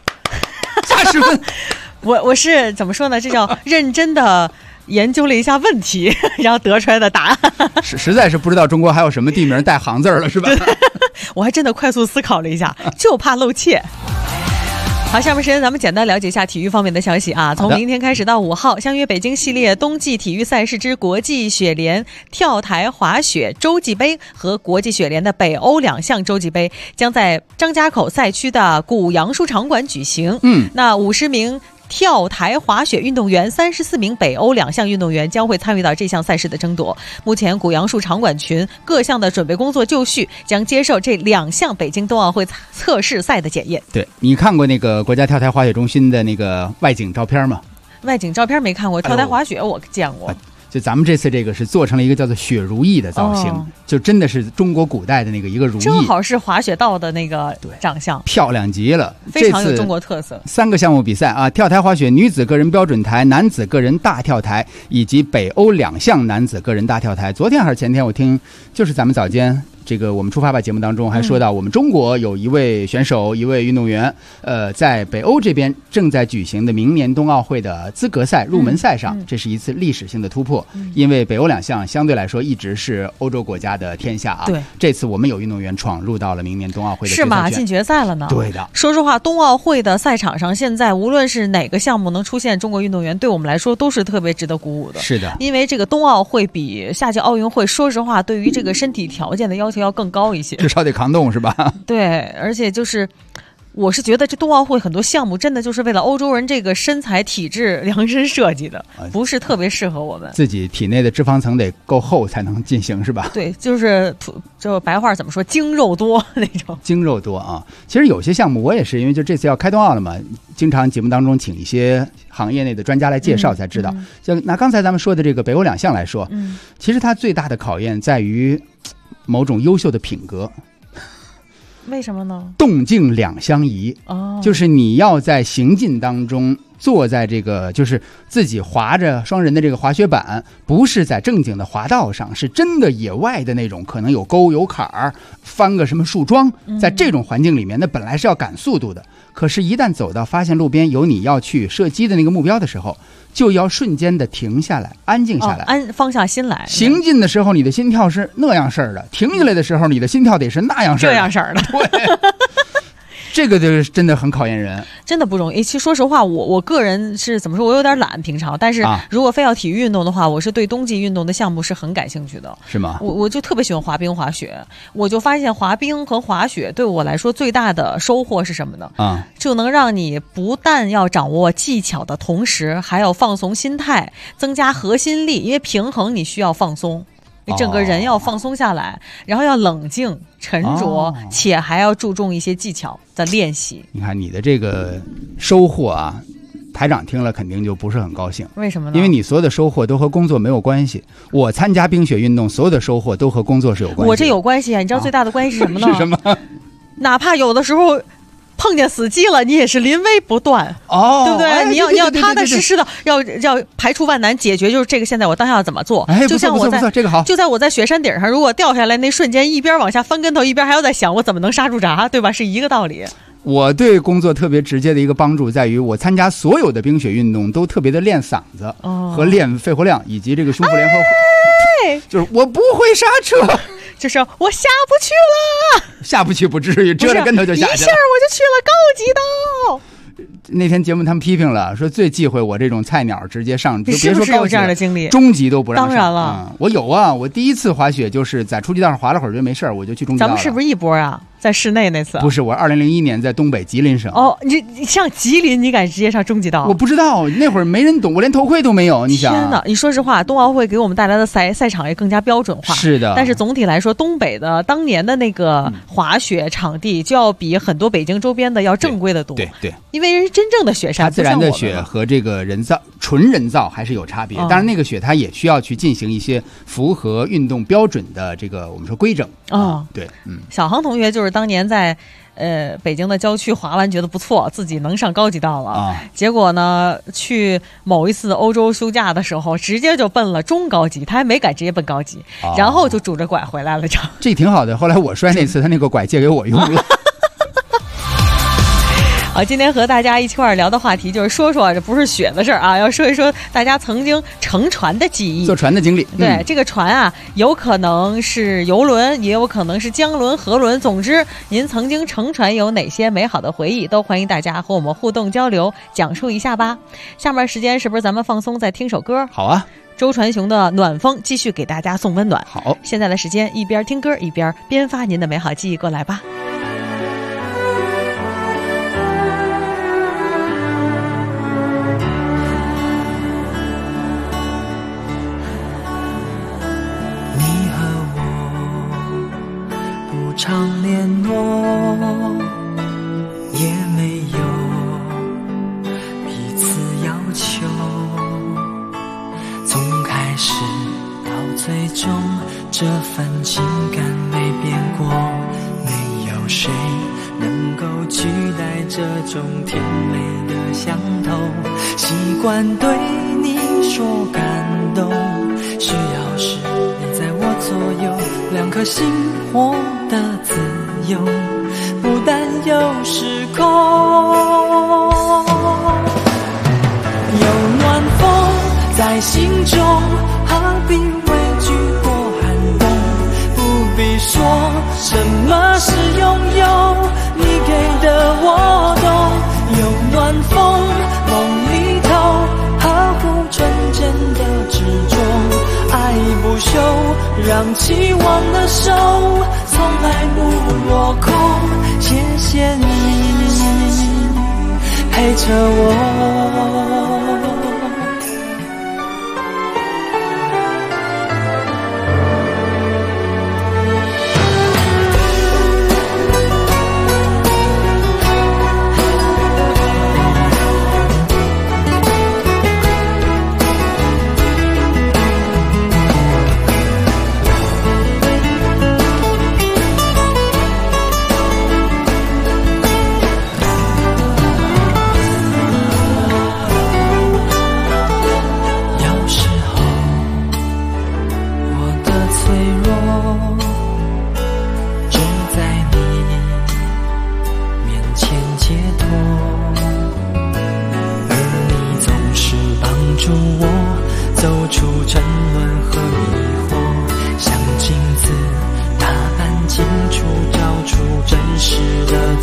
，80分。 我是怎么说呢？这叫认真的研究了一下问题，然后得出来的答案。 实在是不知道中国还有什么地名带杭字了，是吧？ 我还真的快速思考了一下，就怕露怯。好，下面时间咱们简单了解一下体育方面的消息啊。从明天开始到5号，相约北京系列冬季体育赛事之国际雪联跳台滑雪洲际杯和国际雪联的北欧2项洲际杯将在张家口赛区的古杨树场馆举行。那50名跳台滑雪运动员，34名北欧2项运动员将会参与到这项赛事的争夺。目前古杨树场馆群各项的准备工作就绪，将接受这2项北京冬奥会测试赛的检验。 对，你看过那个国家跳台滑雪中心的那个外景照片吗？ 外景照片没看过，跳台滑雪我见过。 就咱们这次这个是做成了一个叫做雪如意的造型，就真的是中国古代的那个一个如意， 正好是滑雪道的那个长相， 漂亮极了， 非常有中国特色。 3个项目比赛啊，跳台滑雪女子个人标准台、男子个人大跳台以及北欧2项男子个人大跳台。昨天还是前天我听，就是咱们早间这个我们出发吧节目当中还说到，我们中国有一位选手，一位运动员，在北欧这边正在举行的明年冬奥会的资格赛入门赛上，这是一次历史性的突破。因为北欧2项相对来说一直是欧洲国家的天下啊。 对， 这次我们有运动员闯入到了明年冬奥会的决赛圈， 是吗？进决赛了呢。 对的。 说实话，冬奥会的赛场上，现在无论是哪个项目能出现中国运动员，对我们来说都是特别值得鼓舞的。 是的， 因为这个冬奥会比夏季奥运会，说实话，对于这个身体条件的要求要更高一些。 至少得抗冻是吧？ 对，而且就是我是觉得这冬奥会很多项目真的就是为了欧洲人这个身材体质量身设计的，不是特别适合我们。 自己体内的脂肪层得够厚才能进行是吧？ 对，就是就白话怎么说，精肉多那种。 精肉多啊！其实有些项目我也是，因为就这次要开冬奥了嘛，经常节目当中请一些行业内的专家来介绍才知道。就拿刚才咱们说的这个北欧2项来说，其实它最大的考验在于某种优秀的品格。 为什么呢？ 动静2相宜，就是你要在行进当中坐在这个就是自己滑着双人的这个滑雪板，不是在正经的滑道上，是真的野外的那种，可能有沟有坎儿，翻个什么树桩，在这种环境里面，那本来是要赶速度的，可是一旦走到发现路边有你要去射击的那个目标的时候，就要瞬间的停下来，安静下来， 放下心来。 行进的时候你的心跳是那样式儿的，停下来的时候你的心跳得是那样式儿的， 这样式儿的。 对。这个就是真的很考验人， 真的不容易。其实说实话，我个人是怎么说，我有点懒平常，但是如果非要体育运动的话，我是对冬季运动的项目是很感兴趣的。 是吗？ 我就特别喜欢滑冰滑雪，我就发现滑冰和滑雪对我来说最大的收获是什么呢？就能让你不但要掌握技巧的同时，还要放松心态，增加核心力，因为平衡你需要放松。你整个人要放松下来，然后要冷静沉着，且还要注重一些技巧的练习。 你看你的这个收获啊，台长听了肯定就不是很高兴。 为什么呢？ 因为你所有的收获都和工作没有关系。我参加冰雪运动，所有的收获都和工作是有关系。 我这有关系啊！你知道最大的关系是什么呢？ 是什么？ 哪怕有的时候碰见死机了，你也是临危不断对不对？你要踏踏实实的，要排除万难解决，就是这个现在我当下要怎么做？就像我在这个好， 就在我在雪山顶上，如果掉下来那瞬间，一边往下翻跟头，一边还要在想我怎么能刹住闸，对吧？是一个道理。 我对工作特别直接的一个帮助在于，我参加所有的冰雪运动都特别的练嗓子和练肺活量，以及这个胸腹联合。就是我不会刹车。 就是我下不去了， 下不去不至于，折着跟头就下去了， 一下我就去了高级道。 那天节目他们批评了，说最忌讳我这种菜鸟直接上， 你是不是有这样的经历？ 中级都不让上。 当然了， 我有啊，我第一次滑雪就是在初级道上滑了会儿，觉得没事我就去中级道了。 咱们是不是一波啊？在室内那次不是，我2001年在东北吉林省。 你上吉林，你敢直接上中级道？ 我不知道，那会儿没人懂，我连头盔都没有。你想， 天哪！你说实话，冬奥会给我们带来的赛场也更加标准化。 是的， 但是总体来说，东北的当年的那个滑雪场地就要比很多北京周边的要正规的多。 对， 因为是真正的雪山， 自然的雪和这个纯人造还是有差别。当然，那个雪它也需要去进行一些符合运动标准的这个我们说规整。对， 小航同学就是当年在北京的郊区滑完觉得不错，自己能上高级道了结果呢，去某一次欧洲休假的时候，直接就奔了中高级，他还没敢直接奔高级，然后就拄着拐回来了。 这挺好的。后来我摔那次，他那个拐借给我用了。 好，今天和大家一块儿聊的话题就是说这不是雪的事儿啊，要说一说大家曾经乘船的记忆， 坐船的经历。 对，这个船啊，有可能是游轮，也有可能是江轮、河轮。总之，您曾经乘船有哪些美好的回忆，都欢迎大家和我们互动交流，讲述一下吧。下面时间是不是咱们放松再听首歌？ 好啊。 周传雄的《暖风》继续给大家送温暖。 好， 现在的时间一边听歌一边编发您的美好记忆过来吧。 常联络，也没有彼此要求，从开始到最终，这份情感没变过，没有谁能够取代这种甜美的相投，习惯对你说感动，需要时你在我左右，两颗心活的自由，不担忧失控。有暖风在心中，何必畏惧过寒冬？不必说什么是拥有，你给的我懂。有暖风梦里头，呵护纯真的执着，爱不休，让期望的手从来不落空。谢谢你陪着我。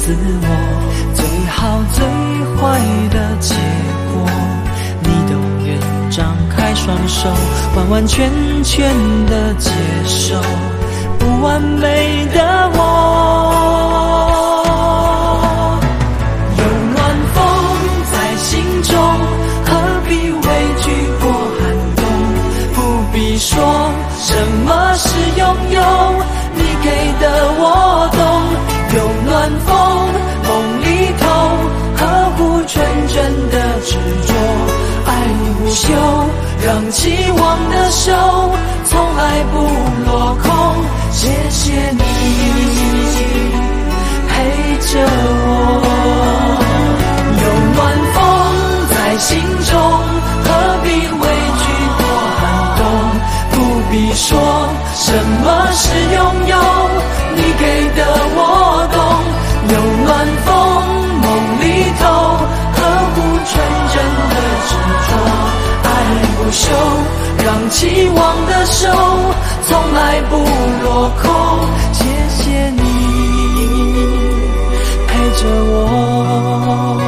自我，最好最坏的结果，你都愿张开双手，完完全全的接受不完美的我。有暖风在心中，何必畏惧过寒冬？不必说什么是拥有，你给的我懂。有暖风梦里头，呵护纯真的执着，爱不休，让期望的手从来不落空。谢谢你陪着我，有暖风在心中，何必畏惧过寒冬？不必说什么是拥有，你给的我懂。有暖风梦里头，呵护纯真的执着，爱不休，让期望的手从来不落空。谢谢你陪着我。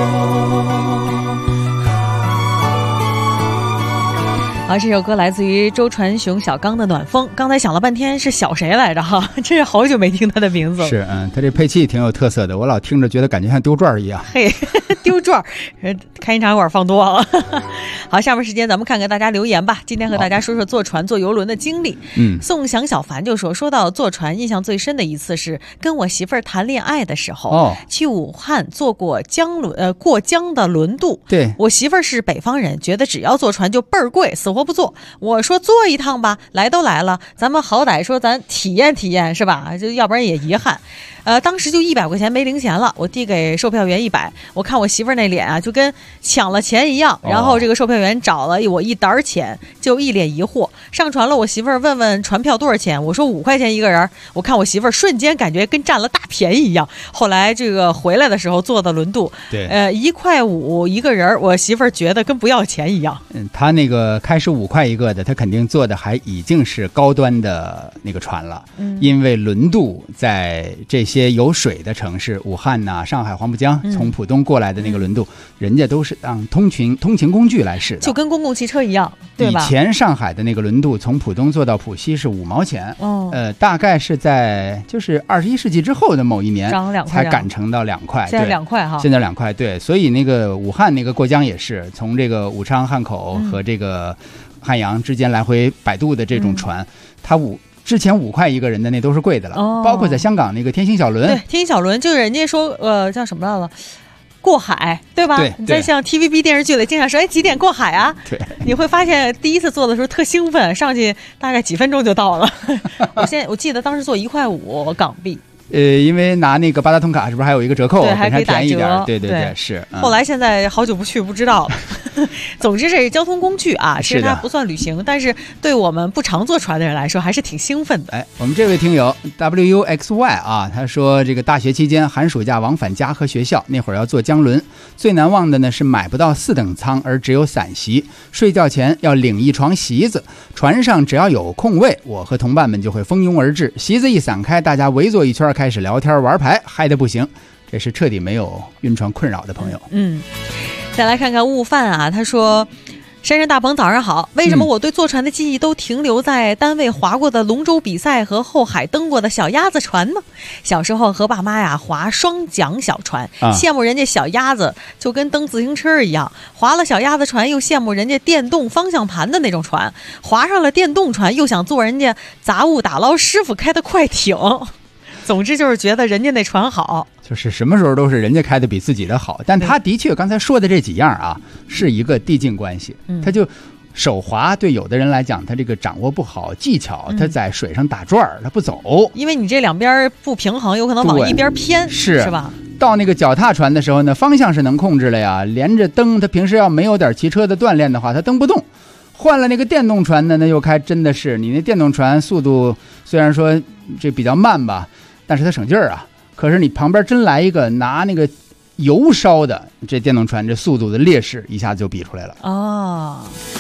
这首歌来自于周传雄小刚的《暖风》。刚才想了半天是小谁来着哈，真是好久没听他的名字了。 是，他这配器挺有特色的，我老听着觉得感觉像丢转一样。 嘿，丢转，开心茶馆放多了。好，下面时间咱们看看大家留言吧。今天和大家说说坐船坐游轮的经历。宋祥小凡就说到坐船，印象最深的一次是跟我媳妇儿谈恋爱的时候，去武汉坐过过江的轮渡。 对， 我媳妇儿是北方人，觉得只要坐船就倍儿贵，死活不坐。我说坐一趟吧，来都来了，咱们好歹说咱体验体验是吧？就要不然也遗憾。当时就100块钱没零钱了，我递给售票员100，我看我媳妇儿那脸啊，就跟抢了钱一样。然后这个售票员找了我一沓钱，就一脸疑惑。上船了，我媳妇儿问问船票多少钱，我说5块钱一个人。我看我媳妇儿瞬间感觉跟占了大便宜一样。后来这个回来的时候坐的轮渡， 对 ，1块5一个人，我媳妇儿觉得跟不要钱一样。 他那个开始5块一个的，他肯定坐的还已经是高端的那个船了。因为轮渡在这些有水的城市，武汉呐、上海黄浦江，从浦东过来的那个轮渡，人家都是当通勤工具来使的， 就跟公共汽车一样，对吧？ 以前上海的那个轮渡从浦东坐到浦西是5毛钱，大概是在就是21世纪之后的某一年才赶成到2块， 现在2块哈， 现在2块，对，所以那个武汉那个过江也是从这个武昌汉口和这个汉阳之间来回摆渡的这种船，它之前5块一个人的那都是贵的了，包括在香港那个天星小轮， 对，天星小轮就是人家说叫什么来了，过海，对吧？ 对， 你在像 TVB 电视剧里经常说，几点过海啊？ 对， 你会发现第一次坐的时候特兴奋，上去大概几分钟就到了。我记得当时坐1块5港币。 因为拿那个八达通卡是不是还有一个折扣， 对，还可以打折， 对，是。 后来现在好久不去，不知道了。总之这是交通工具啊，其实它不算旅行，但是对我们不常坐船的人来说还是挺兴奋的。 我们这位听友 WUXY 啊，他说这个大学期间寒暑假往返家和学校，那会儿要坐江轮，最难忘的呢是买不到4等舱，而只有散席，睡觉前要领一床席子，船上只要有空位，我和同伴们就会蜂拥而至，席子一散开，大家围坐一圈开始聊天玩牌，嗨得不行。这是彻底没有晕船困扰的朋友。 再来看看悟饭啊，他说珊珊大鹏早上好，为什么我对坐船的记忆都停留在单位划过的龙舟比赛和后海登过的小鸭子船呢？小时候和爸妈呀划双桨小船，羡慕人家小鸭子就跟蹬自行车一样，划了小鸭子船又羡慕人家电动方向盘的那种船，划上了电动船又想坐人家杂物打捞师傅开的快艇。总之就是觉得人家那船好， 就是什么时候都是人家开的比自己的好。但他的确刚才说的这几样啊，是一个递进关系。他就手滑，对有的人来讲，他这个掌握不好技巧，他在水上打转他不走， 因为你这两边不平衡，有可能往一边偏，是吧？ 到那个脚踏船的时候呢，方向是能控制了呀，连着蹬，他平时要没有点骑车的锻炼的话，他蹬不动。换了那个电动船呢，那又开真的是，你那电动船速度虽然说这比较慢吧，但是它省劲儿啊。可是你旁边真来一个拿那个油烧的，这电动船这速度的劣势一下就比出来了。 哦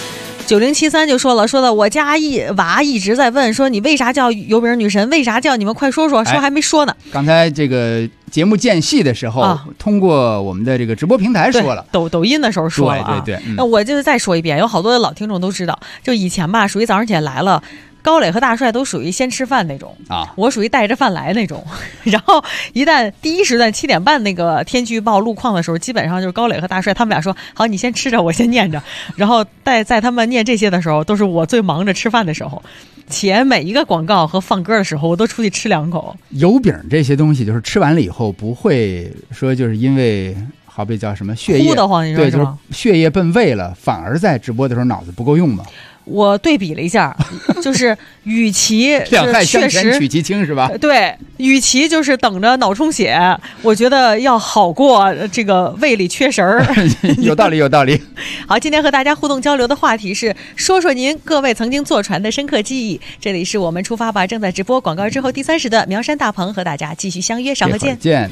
，9073就说了，我家娃一直在问说你为啥叫油饼女神，为啥叫你们快说说，说还没说呢。 刚才这个节目间隙的时候，通过我们的这个直播平台说了， 抖音的时候说了啊。 对， 那我就再说一遍，有好多的老听众都知道，就以前吧，属于早上起来来了。高磊和大帅都属于先吃饭那种啊，我属于带着饭来那种。然后一旦第一时段7点半那个天气预报路况的时候，基本上就是高磊和大帅他们俩说好，你先吃着，我先念着。然后在他们念这些的时候，都是我最忙着吃饭的时候。且每一个广告和放歌的时候，我都出去吃2口。 油饼这些东西，就是吃完了以后不会说就是因为好比叫什么血液呼的慌，你说对，就是血液奔胃了，反而在直播的时候脑子不够用嘛。 我对比了一下，就是与其两害相权取其轻是吧？ 对，与其就是等着脑充血，我觉得要好过这个胃里缺食儿。 有道理，有道理。 好，今天和大家互动交流的话题是说说您各位曾经坐船的深刻记忆。这里是我们出发吧，正在直播，广告之后第3时的苗山大鹏和大家继续相约，稍后见。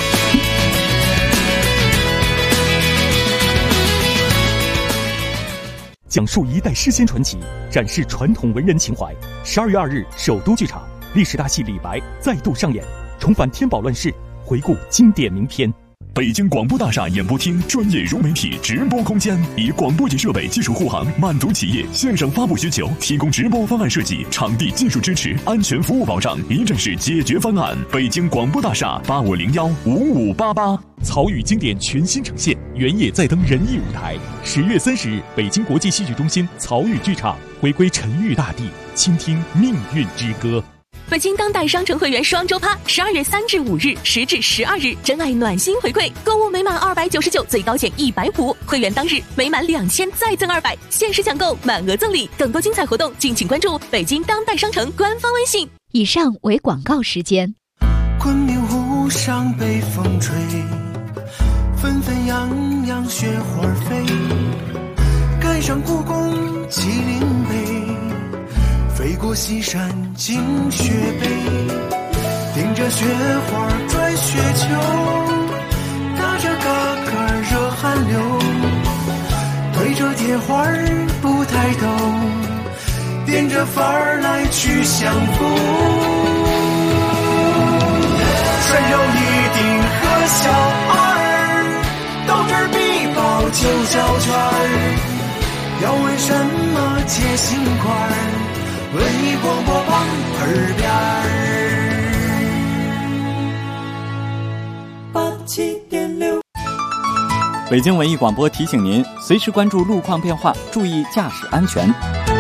讲述一代诗仙传奇，展示传统文人情怀。12月2日，首都剧场历史大戏《李白》再度上演，重返天宝乱世，回顾经典名篇。 北京广播大厦演播厅专业融媒体直播空间，以广播级设备技术护航，满足企业线上发布需求，提供直播方案设计、场地技术支持、安全服务保障，一站式解决方案。北京广播大厦85015588。 曹禺经典全新呈现，原野再登仁义舞台。10月30日，北京国际戏剧中心曹禺剧场回归沉郁大地，倾听命运之歌。 北京当代商城会员双周趴，12月3至5日，10至12日，真爱暖心回馈，购物每满299，最高减150，会员当日每满2000再赠200，限时抢购，满额赠礼。更多精彩活动，敬请关注北京当代商城官方微信。 以上为广告时间。 昆明湖上北风吹，纷纷扬扬雪花飞，赶上故宫麒麟碑，飞过西山惊雪北，顶着雪花拽雪球，打着嘎嘎热汗流，对着铁花不抬头，点着范儿来去相逢。穿上一顶和小二，斗智必报就叫圈儿，要问什么解心块，文艺广播往耳边87.6。 北京文艺广播提醒您，随时关注路况变化，注意驾驶安全。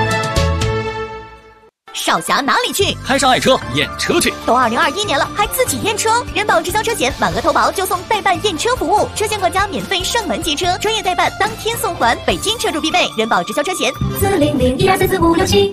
少侠哪里去？ 开上爱车验车去。 都2021年了，还自己验车？人保直销车险满额投保就送代办验车服务，车险管家免费上门接车，专业代办当天送还，北京车主必备。人保直销车险40012344567。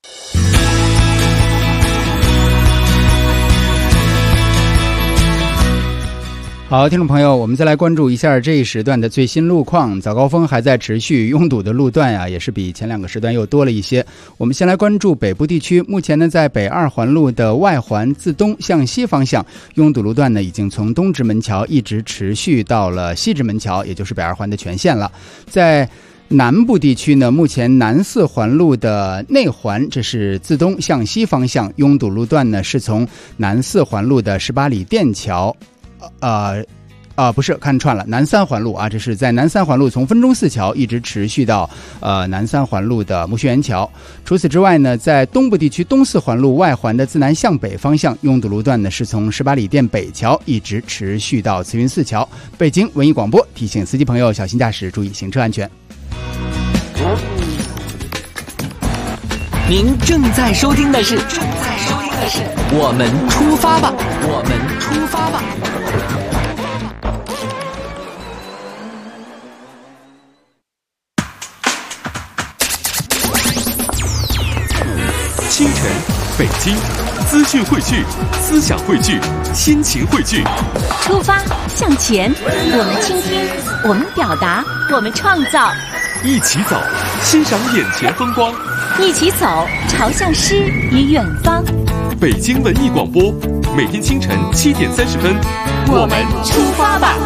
好，听众朋友，我们再来关注一下这一时段的最新路况。早高峰还在持续，拥堵的路段呀，也是比前2个时段又多了一些。我们先来关注北部地区，目前呢，在北2环路的外环自东向西方向，拥堵路段呢，已经从东直门桥一直持续到了西直门桥，也就是北2环的全线了。在南部地区呢，目前南4环路的内环，这是自东向西方向，拥堵路段呢，是从南4环路的18里店桥。不是看串了，南3环路啊，这是在南3环路从分钟寺桥一直持续到南3环路的木樨园桥。除此之外呢，在东部地区东4环路外环的自南向北方向，拥堵路段呢是从18里店北桥一直持续到慈云寺桥。北京文艺广播提醒司机朋友小心驾驶，注意行车安全。 您正在收听的是我们出发吧，我们出发吧。 清晨，北京，资讯汇聚，思想汇聚，心情汇聚。 出发向前，我们倾听，我们表达，我们创造。 一起走，欣赏眼前风光。 一起走，朝向诗与远方。 北京文艺广播，每天清晨7点30分，我们出发吧。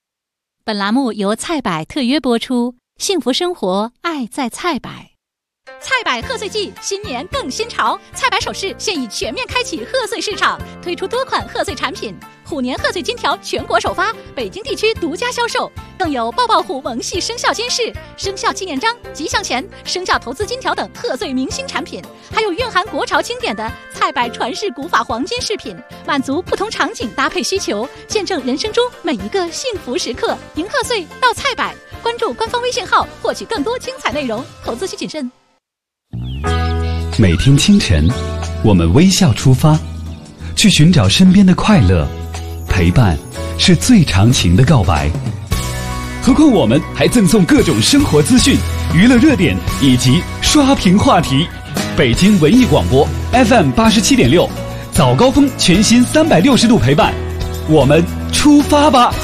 本栏目由菜百特约播出，幸福生活，爱在菜百。 菜百贺岁季，新年更新潮。菜百首饰现已全面开启贺岁市场，推出多款贺岁产品。虎年贺岁金条全国首发，北京地区独家销售，更有抱抱虎萌系生肖金饰、生肖纪念章、吉祥钱、生肖投资金条等贺岁明星产品，还有蕴含国潮经典的菜百传世古法黄金饰品，满足不同场景搭配需求，见证人生中每一个幸福时刻。迎贺岁到菜百，关注官方微信号获取更多精彩内容，投资需谨慎。 每天清晨，我们微笑出发，去寻找身边的快乐。陪伴是最长情的告白。何况我们还赠送各种生活资讯、娱乐热点以及刷屏话题。北京文艺广播 FM87.6，早高峰全新360度陪伴，我们出发吧。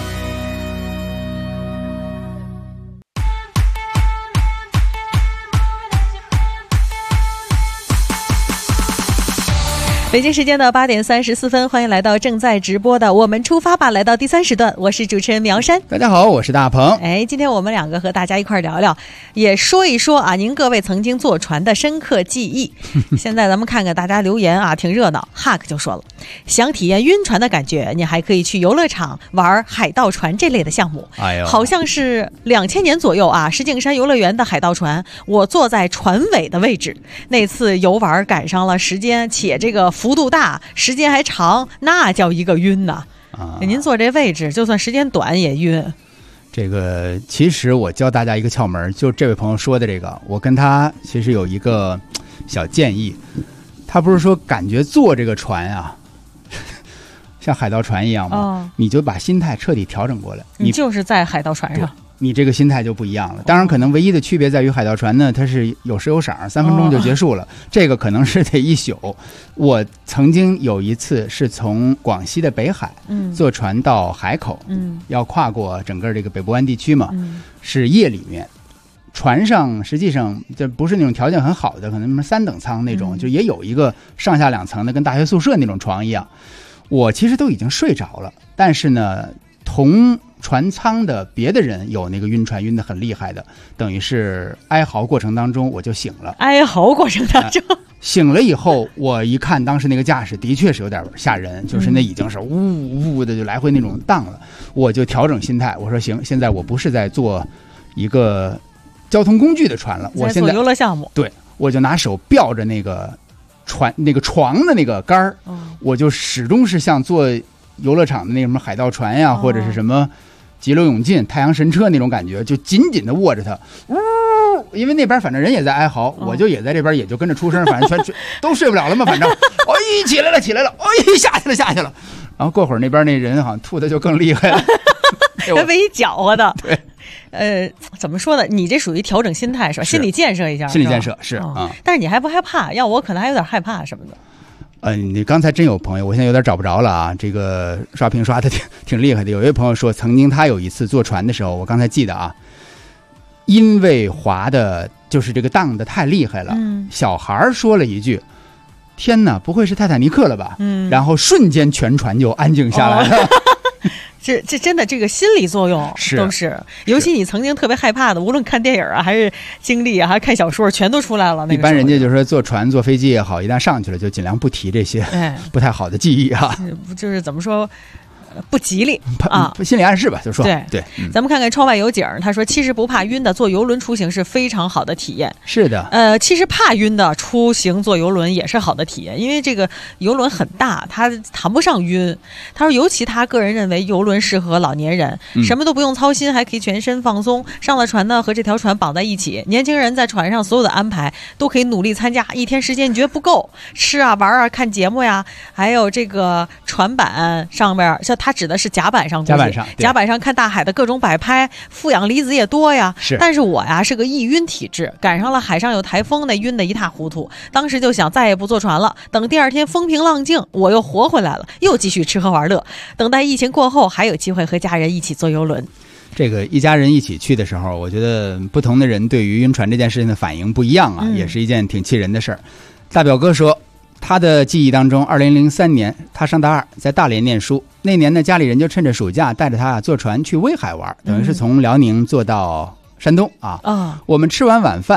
北京时间的8点34分，欢迎来到正在直播的我们出发吧，来到第3时段，我是主持人苗山。 大家好，我是大鹏。 今天我们两个和大家一块聊聊，也说一说啊，您各位曾经坐船的深刻记忆。现在咱们看看大家留言啊，挺热闹。Hack 就说了，想体验晕船的感觉，你还可以去游乐场玩海盗船这类的项目。好像是2000年左右啊，石景山游乐园的海盗船，我坐在船尾的位置。那次游玩赶上了时间，且这个幅度大，时间还长，那叫一个晕呐！您坐这位置，就算时间短也晕。 这个其实我教大家一个窍门，就这位朋友说的这个，我跟他其实有一个小建议。他不是说感觉坐这个船啊，像海盗船一样吗？你就把心态彻底调整过来。 你就是在海盗船上。 你这个心态就不一样了。当然可能唯一的区别在于海盗船呢，它是有时有赏，3分钟就结束了，这个可能是得一宿。我曾经有一次是从广西的北海坐船到海口，要跨过整个这个北部湾地区嘛，是夜里面。船上实际上这不是那种条件很好的，可能3等舱那种，就也有一个上下2层的跟大学宿舍那种床一样。我其实都已经睡着了，但是呢同船舱的别的人有那个晕船晕得很厉害的，等于是哀嚎过程当中我就醒了。 哀嚎过程当中醒了以后，我一看当时那个架势的确是有点吓人，就是那已经是呜呜的就来回那种荡了。我就调整心态，我说行，现在我不是在做一个交通工具的船了，我现在做游乐项目。 对，我就拿手吊着那个船那个床的那个杆儿，我就始终是像坐游乐场的那什么海盗船呀，或者是什么急流勇进、太阳神车那种感觉，就紧紧的握着它，因为那边反正人也在哀嚎，我就也在这边也就跟着出声，反正全都睡不了了嘛，反正起来了，下去了，然后过会儿那边那人好像吐的就更厉害了， 他被搅和的。 对， 怎么说呢？你这属于调整心态是吧？心理建设一下。 心理建设是啊， 但是你还不害怕？要我可能还有点害怕什么的。 你刚才真有朋友，我现在有点找不着了啊！这个刷屏刷的挺厉害的。有一位朋友说，曾经他有一次坐船的时候，我刚才记得啊，因为划的就是这个荡的太厉害了，小孩说了一句：“天哪，不会是泰坦尼克了吧？”然后瞬间全船就安静下来了。 这真的这个心理作用都是，尤其你曾经特别害怕的，无论看电影啊，还是经历啊，还是看小说，全都出来了。 一般人家就是说坐船、坐飞机也好，一旦上去了，就尽量不提这些不太好的记忆啊。 就是怎么说？不吉利啊， 心理暗示吧，就说对。 咱们看看窗外有景，他说其实不怕晕的坐游轮出行是非常好的体验。 是的， 其实怕晕的出行坐游轮也是好的体验，因为这个游轮很大，它谈不上晕。他说尤其他个人认为游轮适合老年人，什么都不用操心，还可以全身放松。上了船呢，和这条船绑在一起，年轻人在船上所有的安排都可以努力参加，一天时间你觉得不够，吃啊玩啊看节目呀，还有这个船板上面像他指的是甲板上，甲板上看大海的各种摆拍，负氧离子也多呀。但是我呀是个易晕体质，赶上了海上有台风，那晕得一塌糊涂。当时就想再也不坐船了，等第2天风平浪静，我又活回来了，又继续吃喝玩乐。等待疫情过后，还有机会和家人一起坐游轮。 这个一家人一起去的时候，我觉得不同的人对于晕船这件事情的反应不一样啊，也是一件挺气人的事儿。大表哥说，他的记忆当中，2003年他上大2，在大连念书。那年呢，家里人就趁着暑假带着他坐船去威海玩，等于是从辽宁坐到山东啊。我们吃完晚饭，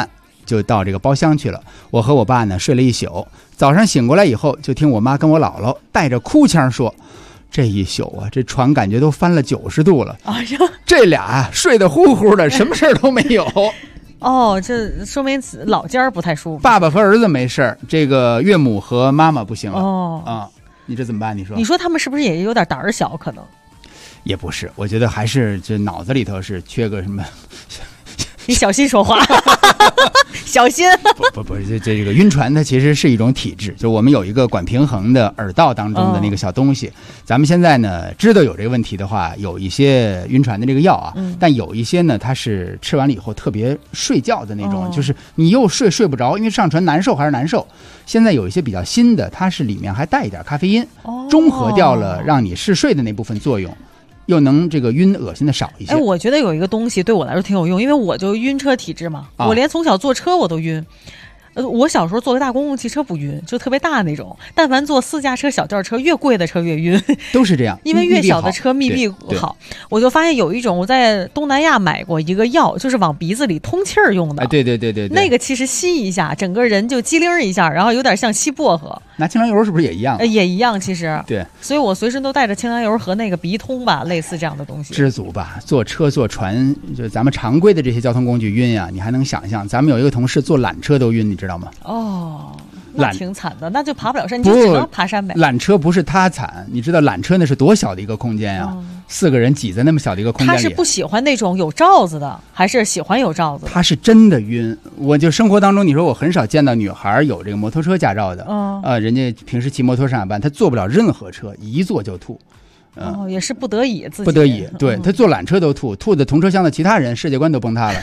就到这个包厢去了。我和我爸呢睡了一宿，早上醒过来以后，就听我妈跟我姥姥带着哭腔说，这一宿啊，这船感觉都翻了90度了。哎呀，这俩啊睡得呼呼的，什么事儿都没有。 哦，这说明老家不太舒服。 爸爸和儿子没事儿，这个岳母和妈妈不行了。哦啊，你这怎么办？你说他们是不是也有点胆儿小？可能也不是，我觉得还是这脑子里头是缺个什么。 你小心说话，小心。 不，这个晕船它其实是一种体质，就我们有一个管平衡的耳道当中的那个小东西。咱们现在呢知道有这个问题的话，有一些晕船的这个药啊，但有一些呢它是吃完了以后特别睡觉的那种，就是你又睡不着，因为上船难受还是难受。现在有一些比较新的，它是里面还带一点咖啡因，中和掉了让你嗜睡的那部分作用。又能这个晕恶心的少一些。 我觉得有一个东西对我来说挺有用，因为我就晕车体质嘛，我连从小坐车我都晕。我小时候坐个大公共汽车不晕，就特别大那种，但凡坐私家车小轿车，越贵的车越晕， 都是这样。 因为越小的车密闭好。我就发现有一种，我在东南亚买过一个药，就是往鼻子里通气儿用的。 对， 那个其实吸一下，整个人就机灵一下，然后有点像吸薄荷。 拿清凉油是不是也一样？ 也一样，其实。 对， 所以我随身都带着清凉油和那个鼻通吧，类似这样的东西。 知足吧，坐车坐船，就咱们常规的这些交通工具晕啊，你还能想象？咱们有一个同事坐缆车都晕，你知道吗？ 哦，那挺惨的，那就爬不了山，你就只能爬山呗。 缆车不是他惨，你知道缆车那是多小的一个空间呀，4个人挤在那么小的一个空间里。 他是不喜欢那种有罩子的，还是喜欢有罩子的？ 他是真的晕。我就生活当中，你说我很少见到女孩有这个摩托车驾照的，人家平时骑摩托上下班，她坐不了任何车，一坐就吐。 也是不得已自己。 不得已，对，她坐缆车都吐的同车厢的其他人世界观都崩塌了。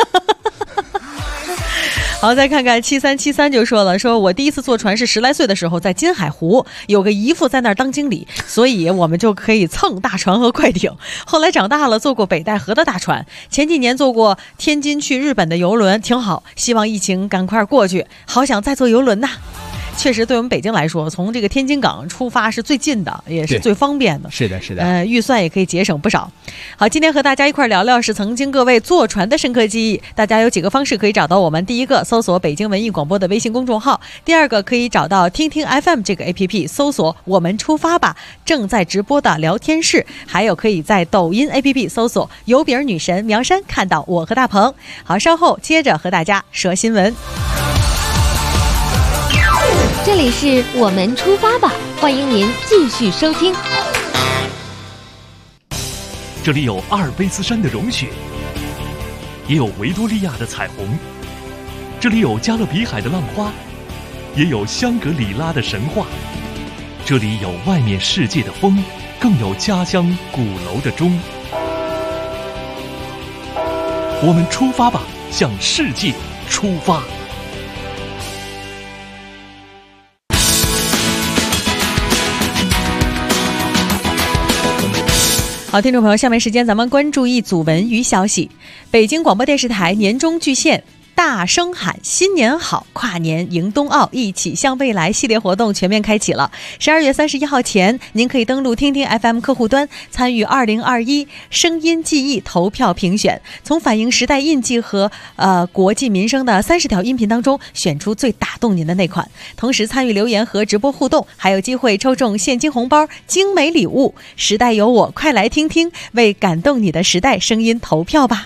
好，再看看7373就说了，说我第一次坐船是10来岁的时候，在金海湖有个姨父在那儿当经理，所以我们就可以蹭大船和快艇。后来长大了，坐过北戴河的大船，前几年坐过天津去日本的游轮，挺好。希望疫情赶快过去，好想再坐游轮呐。确实对我们北京来说，从这个天津港出发是最近的，也是最方便的。 是的， 预算也可以节省不少。好，今天和大家一块聊聊是曾经各位坐船的深刻记忆。大家有几个方式可以找到我们：第一个，搜索北京文艺广播的微信公众号；第二个，可以找到听听 FM 这个 APP， 搜索我们出发吧正在直播的聊天室；还有可以在抖音 APP 搜索油饼女神苗山看到我和大鹏。好，稍后接着和大家说新闻。 这里是我们出发吧，欢迎您继续收听。 这里有阿尔卑斯山的融雪，也有维多利亚的彩虹，这里有加勒比海的浪花，也有香格里拉的神话。这里有外面世界的风，更有家乡鼓楼的钟。我们出发吧，向世界出发。 好，听众朋友，下面时间咱们关注一组文娱消息。北京广播电视台年终巨献大声喊新年好，跨年迎冬奥，一起向未来系列活动全面开启了。12月31号前，您可以登录听听 FM 客户端，参与2021声音记忆投票评选，从反映时代印记和国计民生的30条音频当中选出最打动您的那款。同时参与留言和直播互动，还有机会抽中现金红包、精美礼物。时代有我，快来听听，为感动你的时代声音投票吧。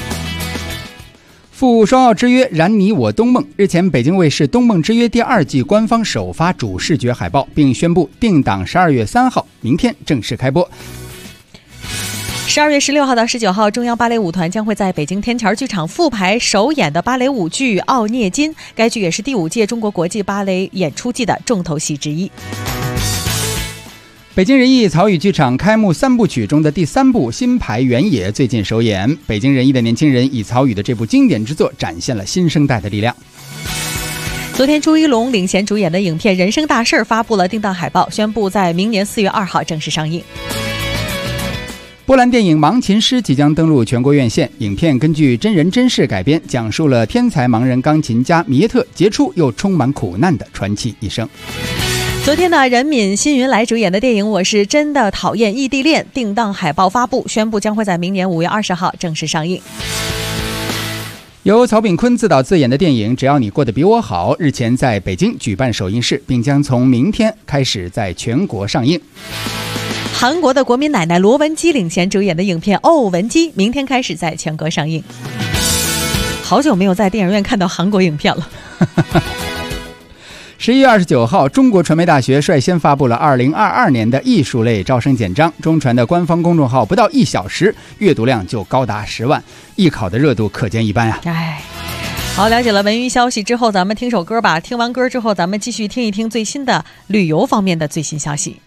赴双奥之约，燃你我东梦。日前，北京卫视《东梦之约》第2季官方首发主视觉海报，并宣布定档12月3号，明天正式开播。 12月16号到19号，中央芭蕾舞团将会在北京天桥剧场复排首演的芭蕾舞剧《奥涅金》，该剧也是第5届中国国际芭蕾演出季的重头戏之一。 北京人艺曹禺剧场开幕3部曲中的第3部《新牌原野》最近首演，北京人艺的年轻人以曹禺的这部经典之作展现了新生代的力量。 昨天，朱一龙领衔主演的影片《人生大事》发布了定档海报，宣布在明年4月2号正式上映。 波兰电影《盲琴师》即将登陆全国院线，影片根据真人真事改编，讲述了天才盲人钢琴家米耶特杰出又充满苦难的传奇一生。 昨天呢，任敏、辛云来主演的电影《我是真的讨厌异地恋》定档海报发布，宣布将会在明年5月20号正式上映。 由曹炳坤自导自演的电影《只要你过得比我好》日前在北京举办首映式，并将从明天开始在全国上映。 韩国的国民奶奶罗文姬领衔主演的影片《哦文姬》明天开始在全国上映。好久没有在电影院看到韩国影片了。 11月29号，中国传媒大学率先发布了2022年的艺术类招生简章。中传的官方公众号不到1小时，阅读量就高达10万，艺考的热度可见一斑啊！ 好，了解了文娱消息之后，咱们听首歌吧。听完歌之后，咱们继续听一听最新的旅游方面的最新消息。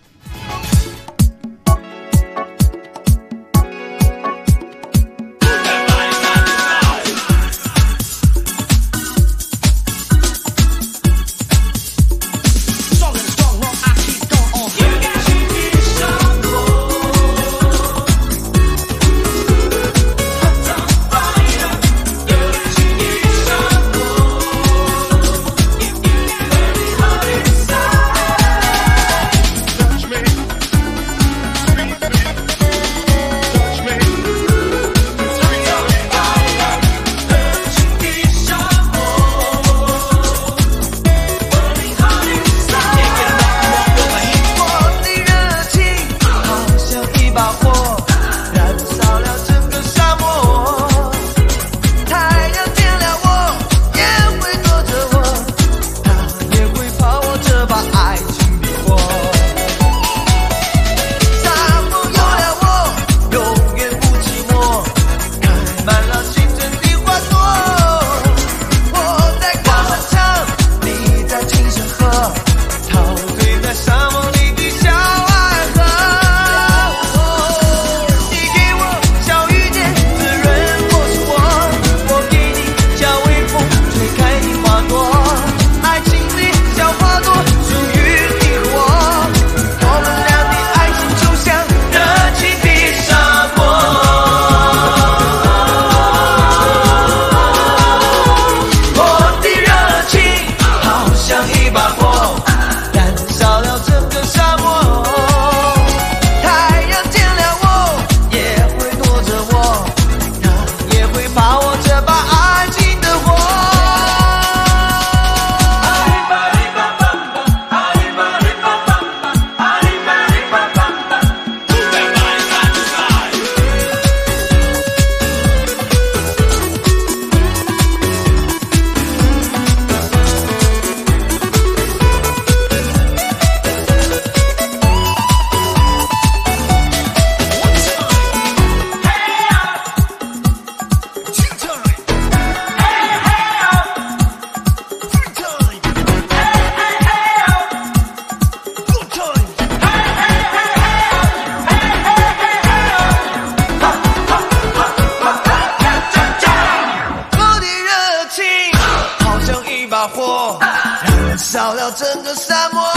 烧了整个沙漠。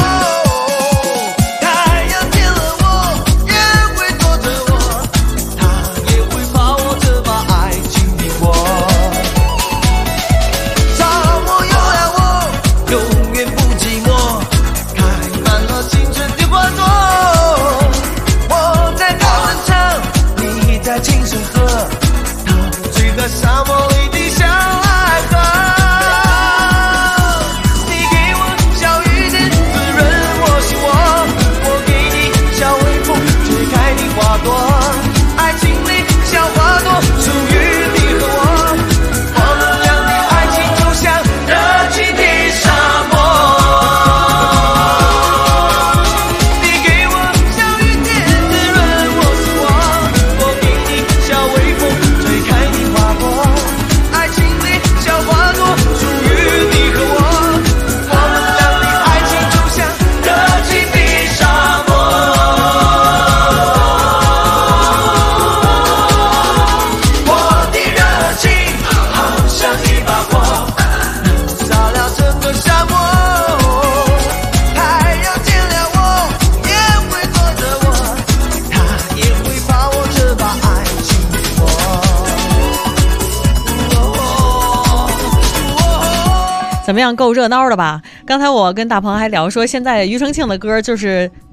沙漠里的小爱河，你给我小雨点滋润我心窝，我给你小微风吹开你花朵，爱情里小花朵属于你和我，我们俩的爱情就像热情的沙漠，你给我小雨点滋润我心窝，我给你小微风吹开你花朵，爱情里小花朵属于你和我，我们俩的爱情就像热情的沙漠，我的热情好像一把火，燃烧了整个沙漠，太阳见了我也会躲着我，它也会把我这把爱情给怎么样，够热闹的吧？刚才我跟大鹏还聊说，现在庾澄庆的歌就是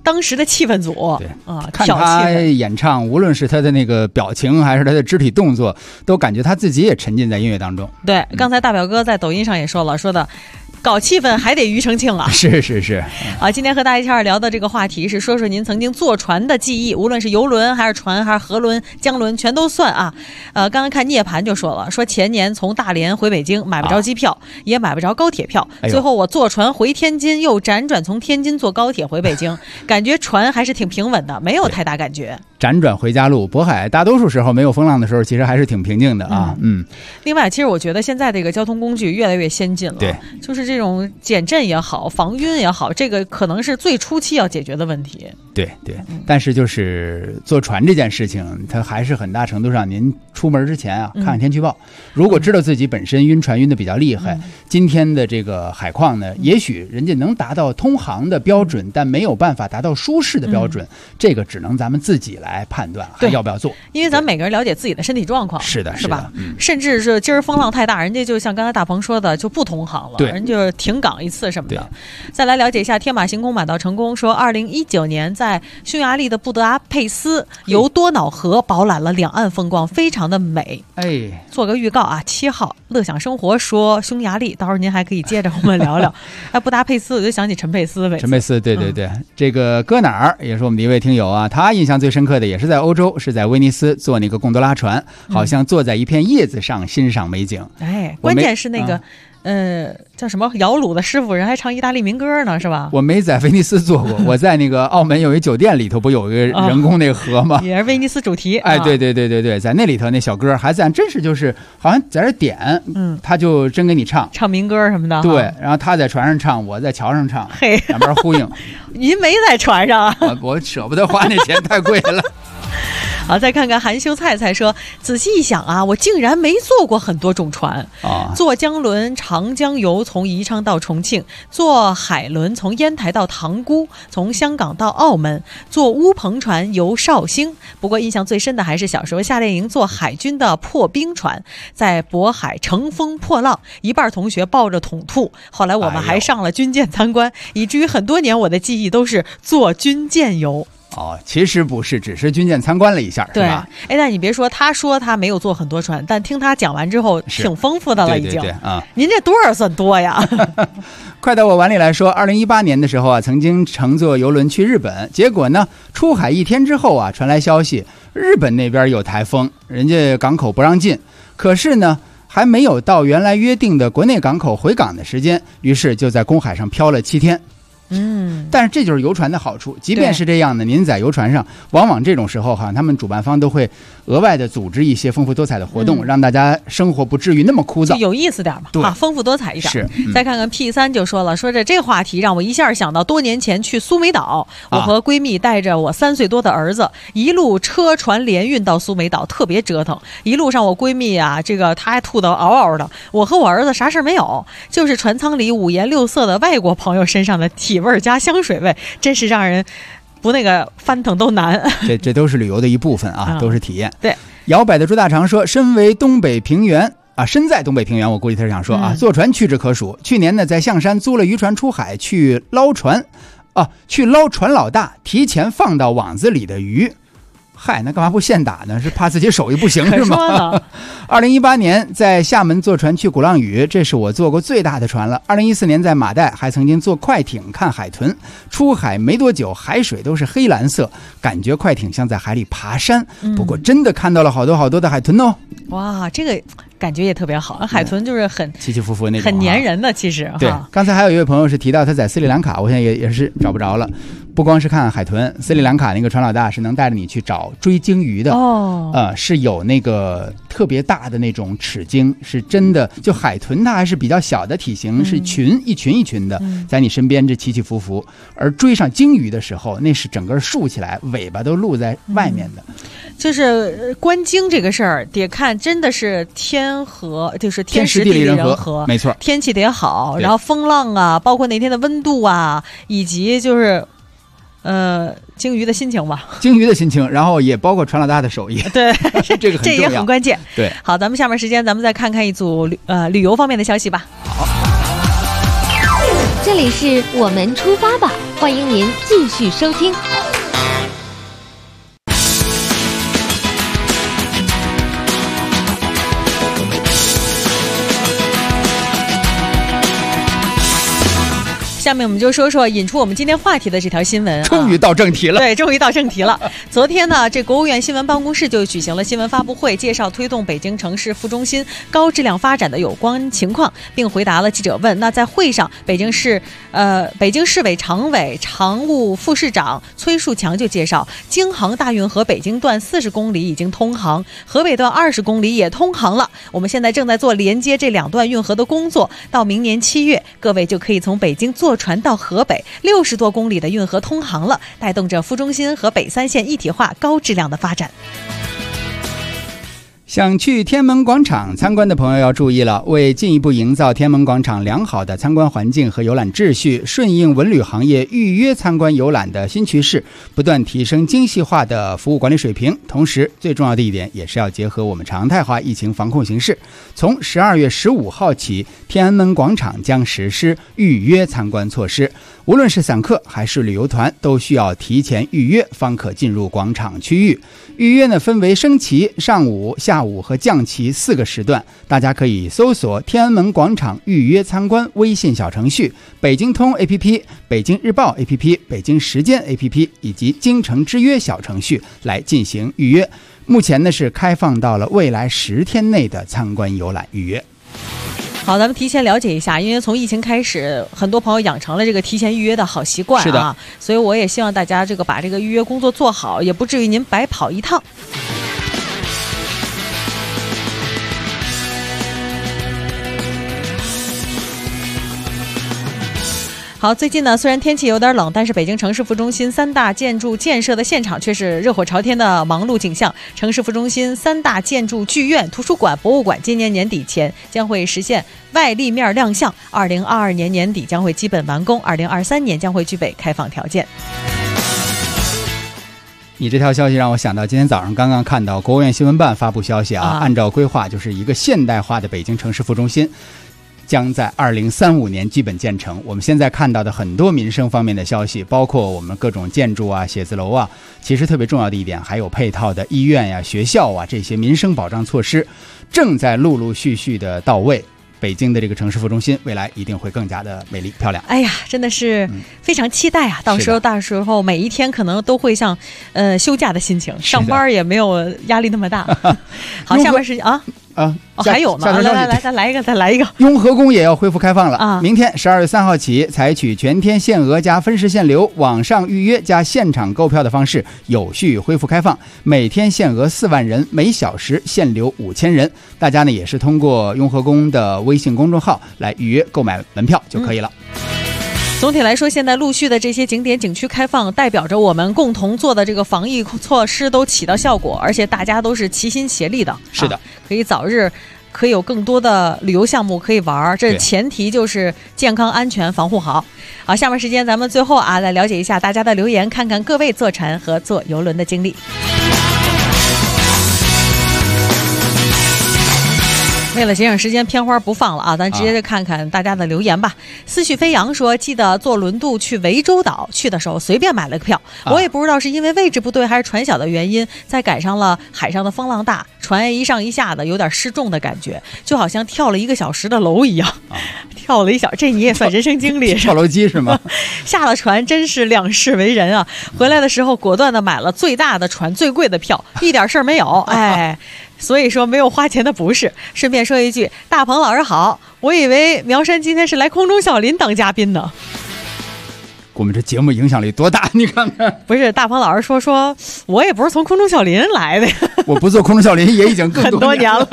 当时的气氛组。 对看他演唱，无论是他的那个表情还是他的肢体动作，都感觉他自己也沉浸在音乐当中。 对，刚才大表哥在抖音上也说了，说的搞气氛还得庾澄庆啊！ 是啊，今天和大家一起聊的这个话题是说说您曾经坐船的记忆，无论是游轮还是船还是河轮、江轮，全都算啊。刚刚看涅槃就说了，说前年从大连回北京买不着机票，也买不着高铁票，最后我坐船回天津，又辗转从天津坐高铁回北京，感觉船还是挺平稳的，没有太大感觉。 辗转回家路，渤海大多数时候没有风浪的时候，其实还是挺平静的啊。 另外，其实我觉得现在这个交通工具越来越先进了， 对， 就是这种减震也好，防晕也好，这个可能是最初期要解决的问题。 对，但是就是坐船这件事情，它还是很大程度上您出门之前啊，看看天气预报。如果知道自己本身晕船晕的比较厉害，今天的这个海况呢，也许人家能达到通航的标准，但没有办法达到舒适的标准，这个只能咱们自己来判断还要不要做。 因为咱们每个人了解自己的身体状况， 是吧？甚至是今儿风浪太大，人家就像刚才大鹏说的，就不通航了，人就停港一次什么的。再来了解一下天马行空买到成功，说2019年在匈牙利的布达佩斯游多瑙河，饱览了两岸风光，非常的美。做个预告啊，7号乐享生活说匈牙利，到时候您还可以接着我们聊聊。布达佩斯我就想起陈佩斯， 对，这个搁哪儿也是我们的一位听友啊，他印象最深刻的也是在欧洲，是在威尼斯坐那个贡多拉船，好像坐在一片叶子上欣赏美景。 关键是那个叫什么摇橹的师傅人还唱意大利民歌呢，是吧？ 我没在威尼斯做过，我在那个澳门有一酒店里头不有一个人工那个河吗？ 也是威尼斯主题。 对，在那里头那小歌还在，真是就是好像在这点，他就真给你唱民歌什么的。 对，然后他在船上唱，我在桥上唱，两边呼应。 您没在船上啊？ 我舍不得花那钱，太贵了。 好，再看看含羞菜菜说，仔细一想啊，我竟然没坐过很多种船啊！坐江轮长江游，从宜昌到重庆；坐海轮从烟台到塘沽，从香港到澳门；坐乌篷船游绍兴。不过印象最深的还是小时候夏令营坐海军的破冰船，在渤海乘风破浪，一半同学抱着桶吐。后来我们还上了军舰参观，以至于很多年我的记忆都是坐军舰游。 其实不是，只是军舰参观了一下，是吧？ 但你别说，他说他没有坐很多船，但听他讲完之后，挺丰富的了，已经。 对啊， 您这多少算多呀？ 快到我碗里来说，2018年的时候啊，曾经乘坐游轮去日本，结果呢，出海1天之后啊，传来消息，日本那边有台风，人家港口不让进。可是呢，还没有到原来约定的国内港口回港的时间，于是就在公海上漂了7天。但是这就是游船的好处，即便是这样的，您在游船上，往往这种时候哈，他们主办方都会额外的组织一些丰富多彩的活动，让大家生活不至于那么枯燥， 就有意思点嘛，对，丰富多彩一点。 是， 再看看 P3 就说了，说这话题让我一下想到多年前去苏梅岛，我和闺蜜带着我3岁多的儿子，一路车船联运到苏梅岛，特别折腾。一路上我闺蜜啊，她还吐得嗷嗷的，我和我儿子啥事没有，就是船舱里5颜6色的外国朋友身上的体味加香水味，真是让人不那个翻腾都难。 这都是旅游的一部分啊，都是体验。 对， 摇摆的朱大长说，身在东北平原，我估计他是想说啊，坐船屈指可数。去年呢，在象山租了渔船出海去捞船，去捞船老大提前放到网子里的鱼。嗨，那干嘛不现打呢？是怕自己手艺不行是吗？2018年在厦门坐船去鼓浪屿，这是我坐过最大的船了。2014年在马代还曾经坐快艇看海豚，出海没多久，海水都是黑蓝色，感觉快艇像在海里爬山。不过真的看到了好多好多的海豚哦。 哇，这个感觉也特别好，海豚就是很起起伏伏那种， 很粘人的。其实对，刚才还有一位朋友是提到他在斯里兰卡，我现在也是找不着了。不光是看海豚，斯里兰卡那个船老大是能带着你去找追鲸鱼的是有那个特别大的那种齿鲸，是真的。就海豚它还是比较小的体型，是一群一群的在你身边这起起伏伏，而追上鲸鱼的时候，那是整个竖起来，尾巴都露在外面的。 就是观鲸这个事儿，得看真的是天时地利人和， 没错， 天气得好，然后风浪啊，包括那天的温度啊，以及就是鲸鱼的心情吧， 然后也包括船老大的手艺， 对， 这个很重要， 这也很关键。 对， 好，咱们下面时间咱们再看看一组旅游方面的消息吧。 好，这里是我们出发吧， 欢迎您继续收听。 下面我们就说说引出我们今天话题的这条新闻。 终于到正题了。 对，终于到正题了。昨天呢，这国务院新闻办公室就举行了新闻发布会，介绍推动北京城市副中心高质量发展的有关情况，并回答了记者问。那在会上，北京市委常委、常务副市长崔树强就介绍，京杭大运河北京段40公里已经通航，河北段20公里也通航了。我们现在正在做连接这2段运河的工作，到明年7月，各位就可以从北京坐船到河北，60多公里的运河通航了，带动着副中心和北3县一体化高质量的发展。 想去天安门广场参观的朋友要注意了，为进一步营造天安门广场良好的参观环境和游览秩序，顺应文旅行业预约参观游览的新趋势，不断提升精细化的服务管理水平。同时，最重要的一点也是要结合我们常态化疫情防控形势。从12月15号起，天安门广场将实施预约参观措施，无论是散客还是旅游团，都需要提前预约方可进入广场区域。预约呢，分为升旗、上午、下午和降旗4个时段，大家可以搜索天安门广场预约参观微信小程序、北京通 APP、北京日报 APP、北京时间 APP 以及京城之约小程序来进行预约。目前呢是开放到了未来10天内的参观游览预约。 好，咱们提前了解一下，因为从疫情开始，很多朋友养成了这个提前预约的好习惯啊。是的，所以我也希望大家把这个预约工作做好，也不至于您白跑一趟。好，最近呢，虽然天气有点冷，但是北京城市副中心3大建筑建设的现场却是热火朝天的忙碌景象。城市副中心3大建筑剧院、图书馆、博物馆今年年底前将会实现外立面亮相，2022年年底将会基本完工，2023年将会具备开放条件。 你这条消息让我想到今天早上刚刚看到国务院新闻办发布消息按照规划就是一个现代化的北京城市副中心将在2035年基本建成。我们现在看到的很多民生方面的消息，包括我们各种建筑啊、写字楼啊，其实特别重要的一点还有配套的医院呀、学校啊，这些民生保障措施正在陆陆续续的到位。北京的这个城市副中心未来一定会更加的美丽漂亮。 哎呀，真的是非常期待啊！到时候每一天可能都会像休假的心情，上班也没有压力那么大。好，下面是还有呢，来，再来一个。 雍和宫也要恢复开放了啊！明天12月3号起，采取全天限额加分时限流、网上预约加现场购票的方式，有序恢复开放。每天限额4万人，每小时限流5000人。大家呢也是通过雍和宫的微信公众号来预约购买门票就可以了。 总体来说，现在陆续的这些景点景区开放，代表着我们共同做的这个防疫措施都起到效果，而且大家都是齐心协力的。 是的， 可以早日可以有更多的旅游项目可以玩，这前提就是健康安全防护好。好，下面时间咱们最后来了解一下大家的留言，看看各位坐船和坐游轮的经历。为了节省时间，片花不放了咱直接就看看大家的留言吧。思绪飞扬说，记得坐轮渡去涠洲岛，去的时候随便买了个票，我也不知道是因为位置不对还是船小的原因，再赶上了海上的风浪大，船一上一下的，有点失重的感觉，就好像跳了1个小时的楼一样，跳了1小时，这你也算人生经历跳楼机是吗？ 下了船真是两世为人啊！回来的时候果断的买了最大的船最贵的票，一点事儿没有，所以说没有花钱的不是。顺便说一句，大鹏老师好，我以为苗山今天是来空中小林当嘉宾呢。 我们这节目影响力多大，你看看。 不是，大鹏老师说我也不是从空中小林来的，我不做空中小林也已经更多年了。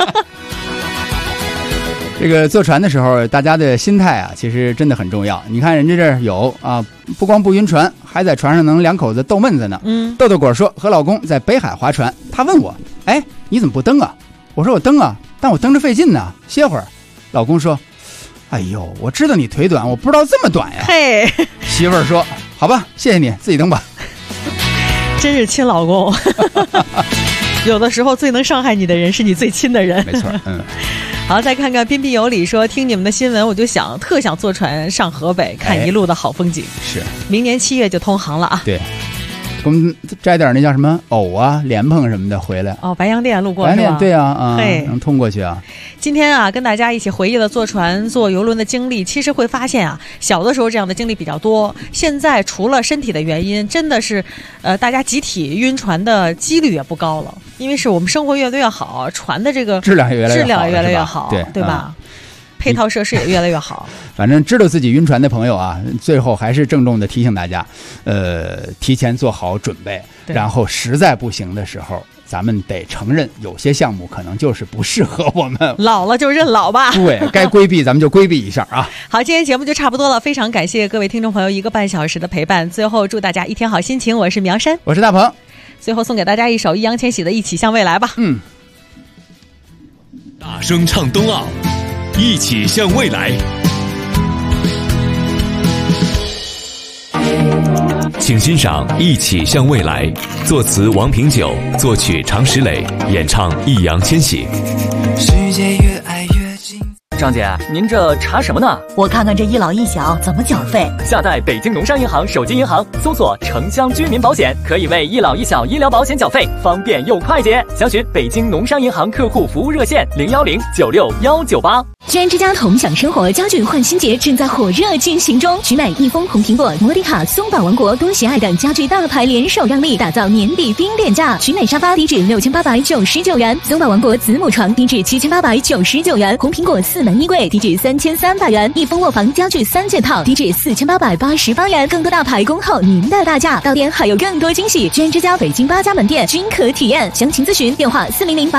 这个坐船的时候，大家的心态其实真的很重要。你看人家这儿有不光不晕船，还在船上能2口子逗闷子呢。豆豆果说和老公在北海划船，他问我，你怎么不蹬啊？我说我蹬啊，但我蹬着费劲呢，歇会儿。老公说，哎呦，我知道你腿短，我不知道这么短呀。 嘿， 媳妇儿说，好吧，谢谢你，自己蹬吧。 真是亲老公。有的时候最能伤害你的人是你最亲的人。 没错， 好，再看看彬彬有礼说，听你们的新闻我就特想坐船上河北看一路的好风景。 是， 明年7月就通航了啊。 对，给我们摘点那叫什么藕啊、莲蓬什么的回来。 哦，白洋淀路过是吧？ 对啊，能通过去啊。 今天啊，跟大家一起回忆了坐船、坐游轮的经历，其实会发现啊，小的时候这样的经历比较多。现在除了身体的原因，真的是，大家集体晕船的几率也不高了，因为是我们生活越来越好，船的这个质量也越来越好，对吧？配套设施也越来越好。 反正知道自己晕船的朋友啊，最后还是郑重的提醒大家，提前做好准备，然后实在不行的时候，咱们得承认有些项目可能就是不适合我们， 老了就认老吧。 对，该规避咱们就规避一下啊。 好，今天节目就差不多了，非常感谢各位听众朋友1个半小时的陪伴，最后祝大家一天好心情。我是苗山， 我是大鹏， 最后送给大家一首易烊千玺的《一起向未来》吧。 大声唱冬奥，一起向未来。请欣赏《一起向未来》，作词王平久，作曲常石磊，演唱易烊千玺。 世界越爱越近。 张姐，您这查什么呢？ 我看看这一老一小怎么缴费。 下载北京农商银行手机银行，搜索城乡居民保险，可以为一老一小医疗保险缴费，方便又快捷。详询北京农商银行客户服务热线010961198。 居然之家同享生活家具换新节正在火热进行中，取买益丰、红苹果、摩迪卡、松宝王国、多喜爱等家具大牌联手让利，打造年底冰点价。取买沙发低至6899元，松宝王国子母床低至7899元，红苹果4门衣柜低至3300元，益丰卧房家具3件套低至4888元。更多大牌恭候您的大驾，到店还有更多惊喜。居然之家北京8家门店均可体验，详情咨询电话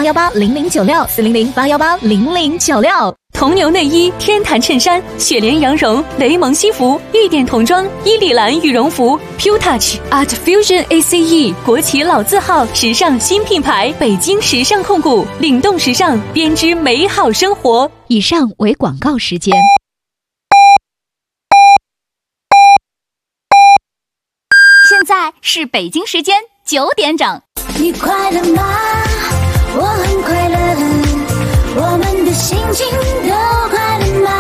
400-818-0096，400-818-0096。 铜牛内衣、天坛衬衫、雪莲羊绒、雷蒙西服、玉点童装、伊丽兰羽绒服、Pure Touch Art Fusion ACE 国企老字号时尚新品牌，北京时尚控股，领动时尚，编织美好生活。 以上为广告时间。 现在是北京时间9点整。 你快乐吗？我很快乐，我们的心情都快乐吗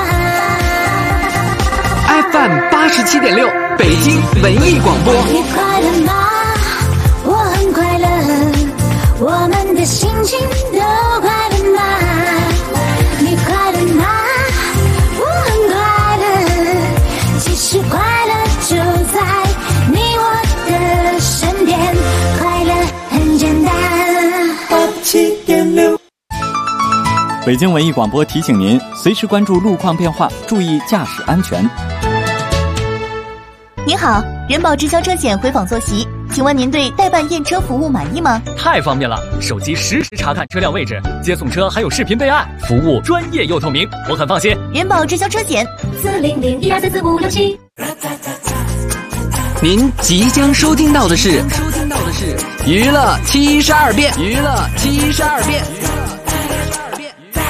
？FM 87.6，北京文艺广播。 你快乐吗？我很快乐，我们的心情都快乐吗？你快乐吗？我很快乐，其实快乐就在你我的身边，快乐很简单。87.6。 北京文艺广播提醒您，随时关注路况变化，注意驾驶安全。 您好，人保直销车险回访坐席，请问您对代办验车服务满意吗？ 太方便了，手机实时查看车辆位置，接送车还有视频备案，服务专业又透明，我很放心。 人保直销车险400-1244567。 您即将收听到的是娱乐72变。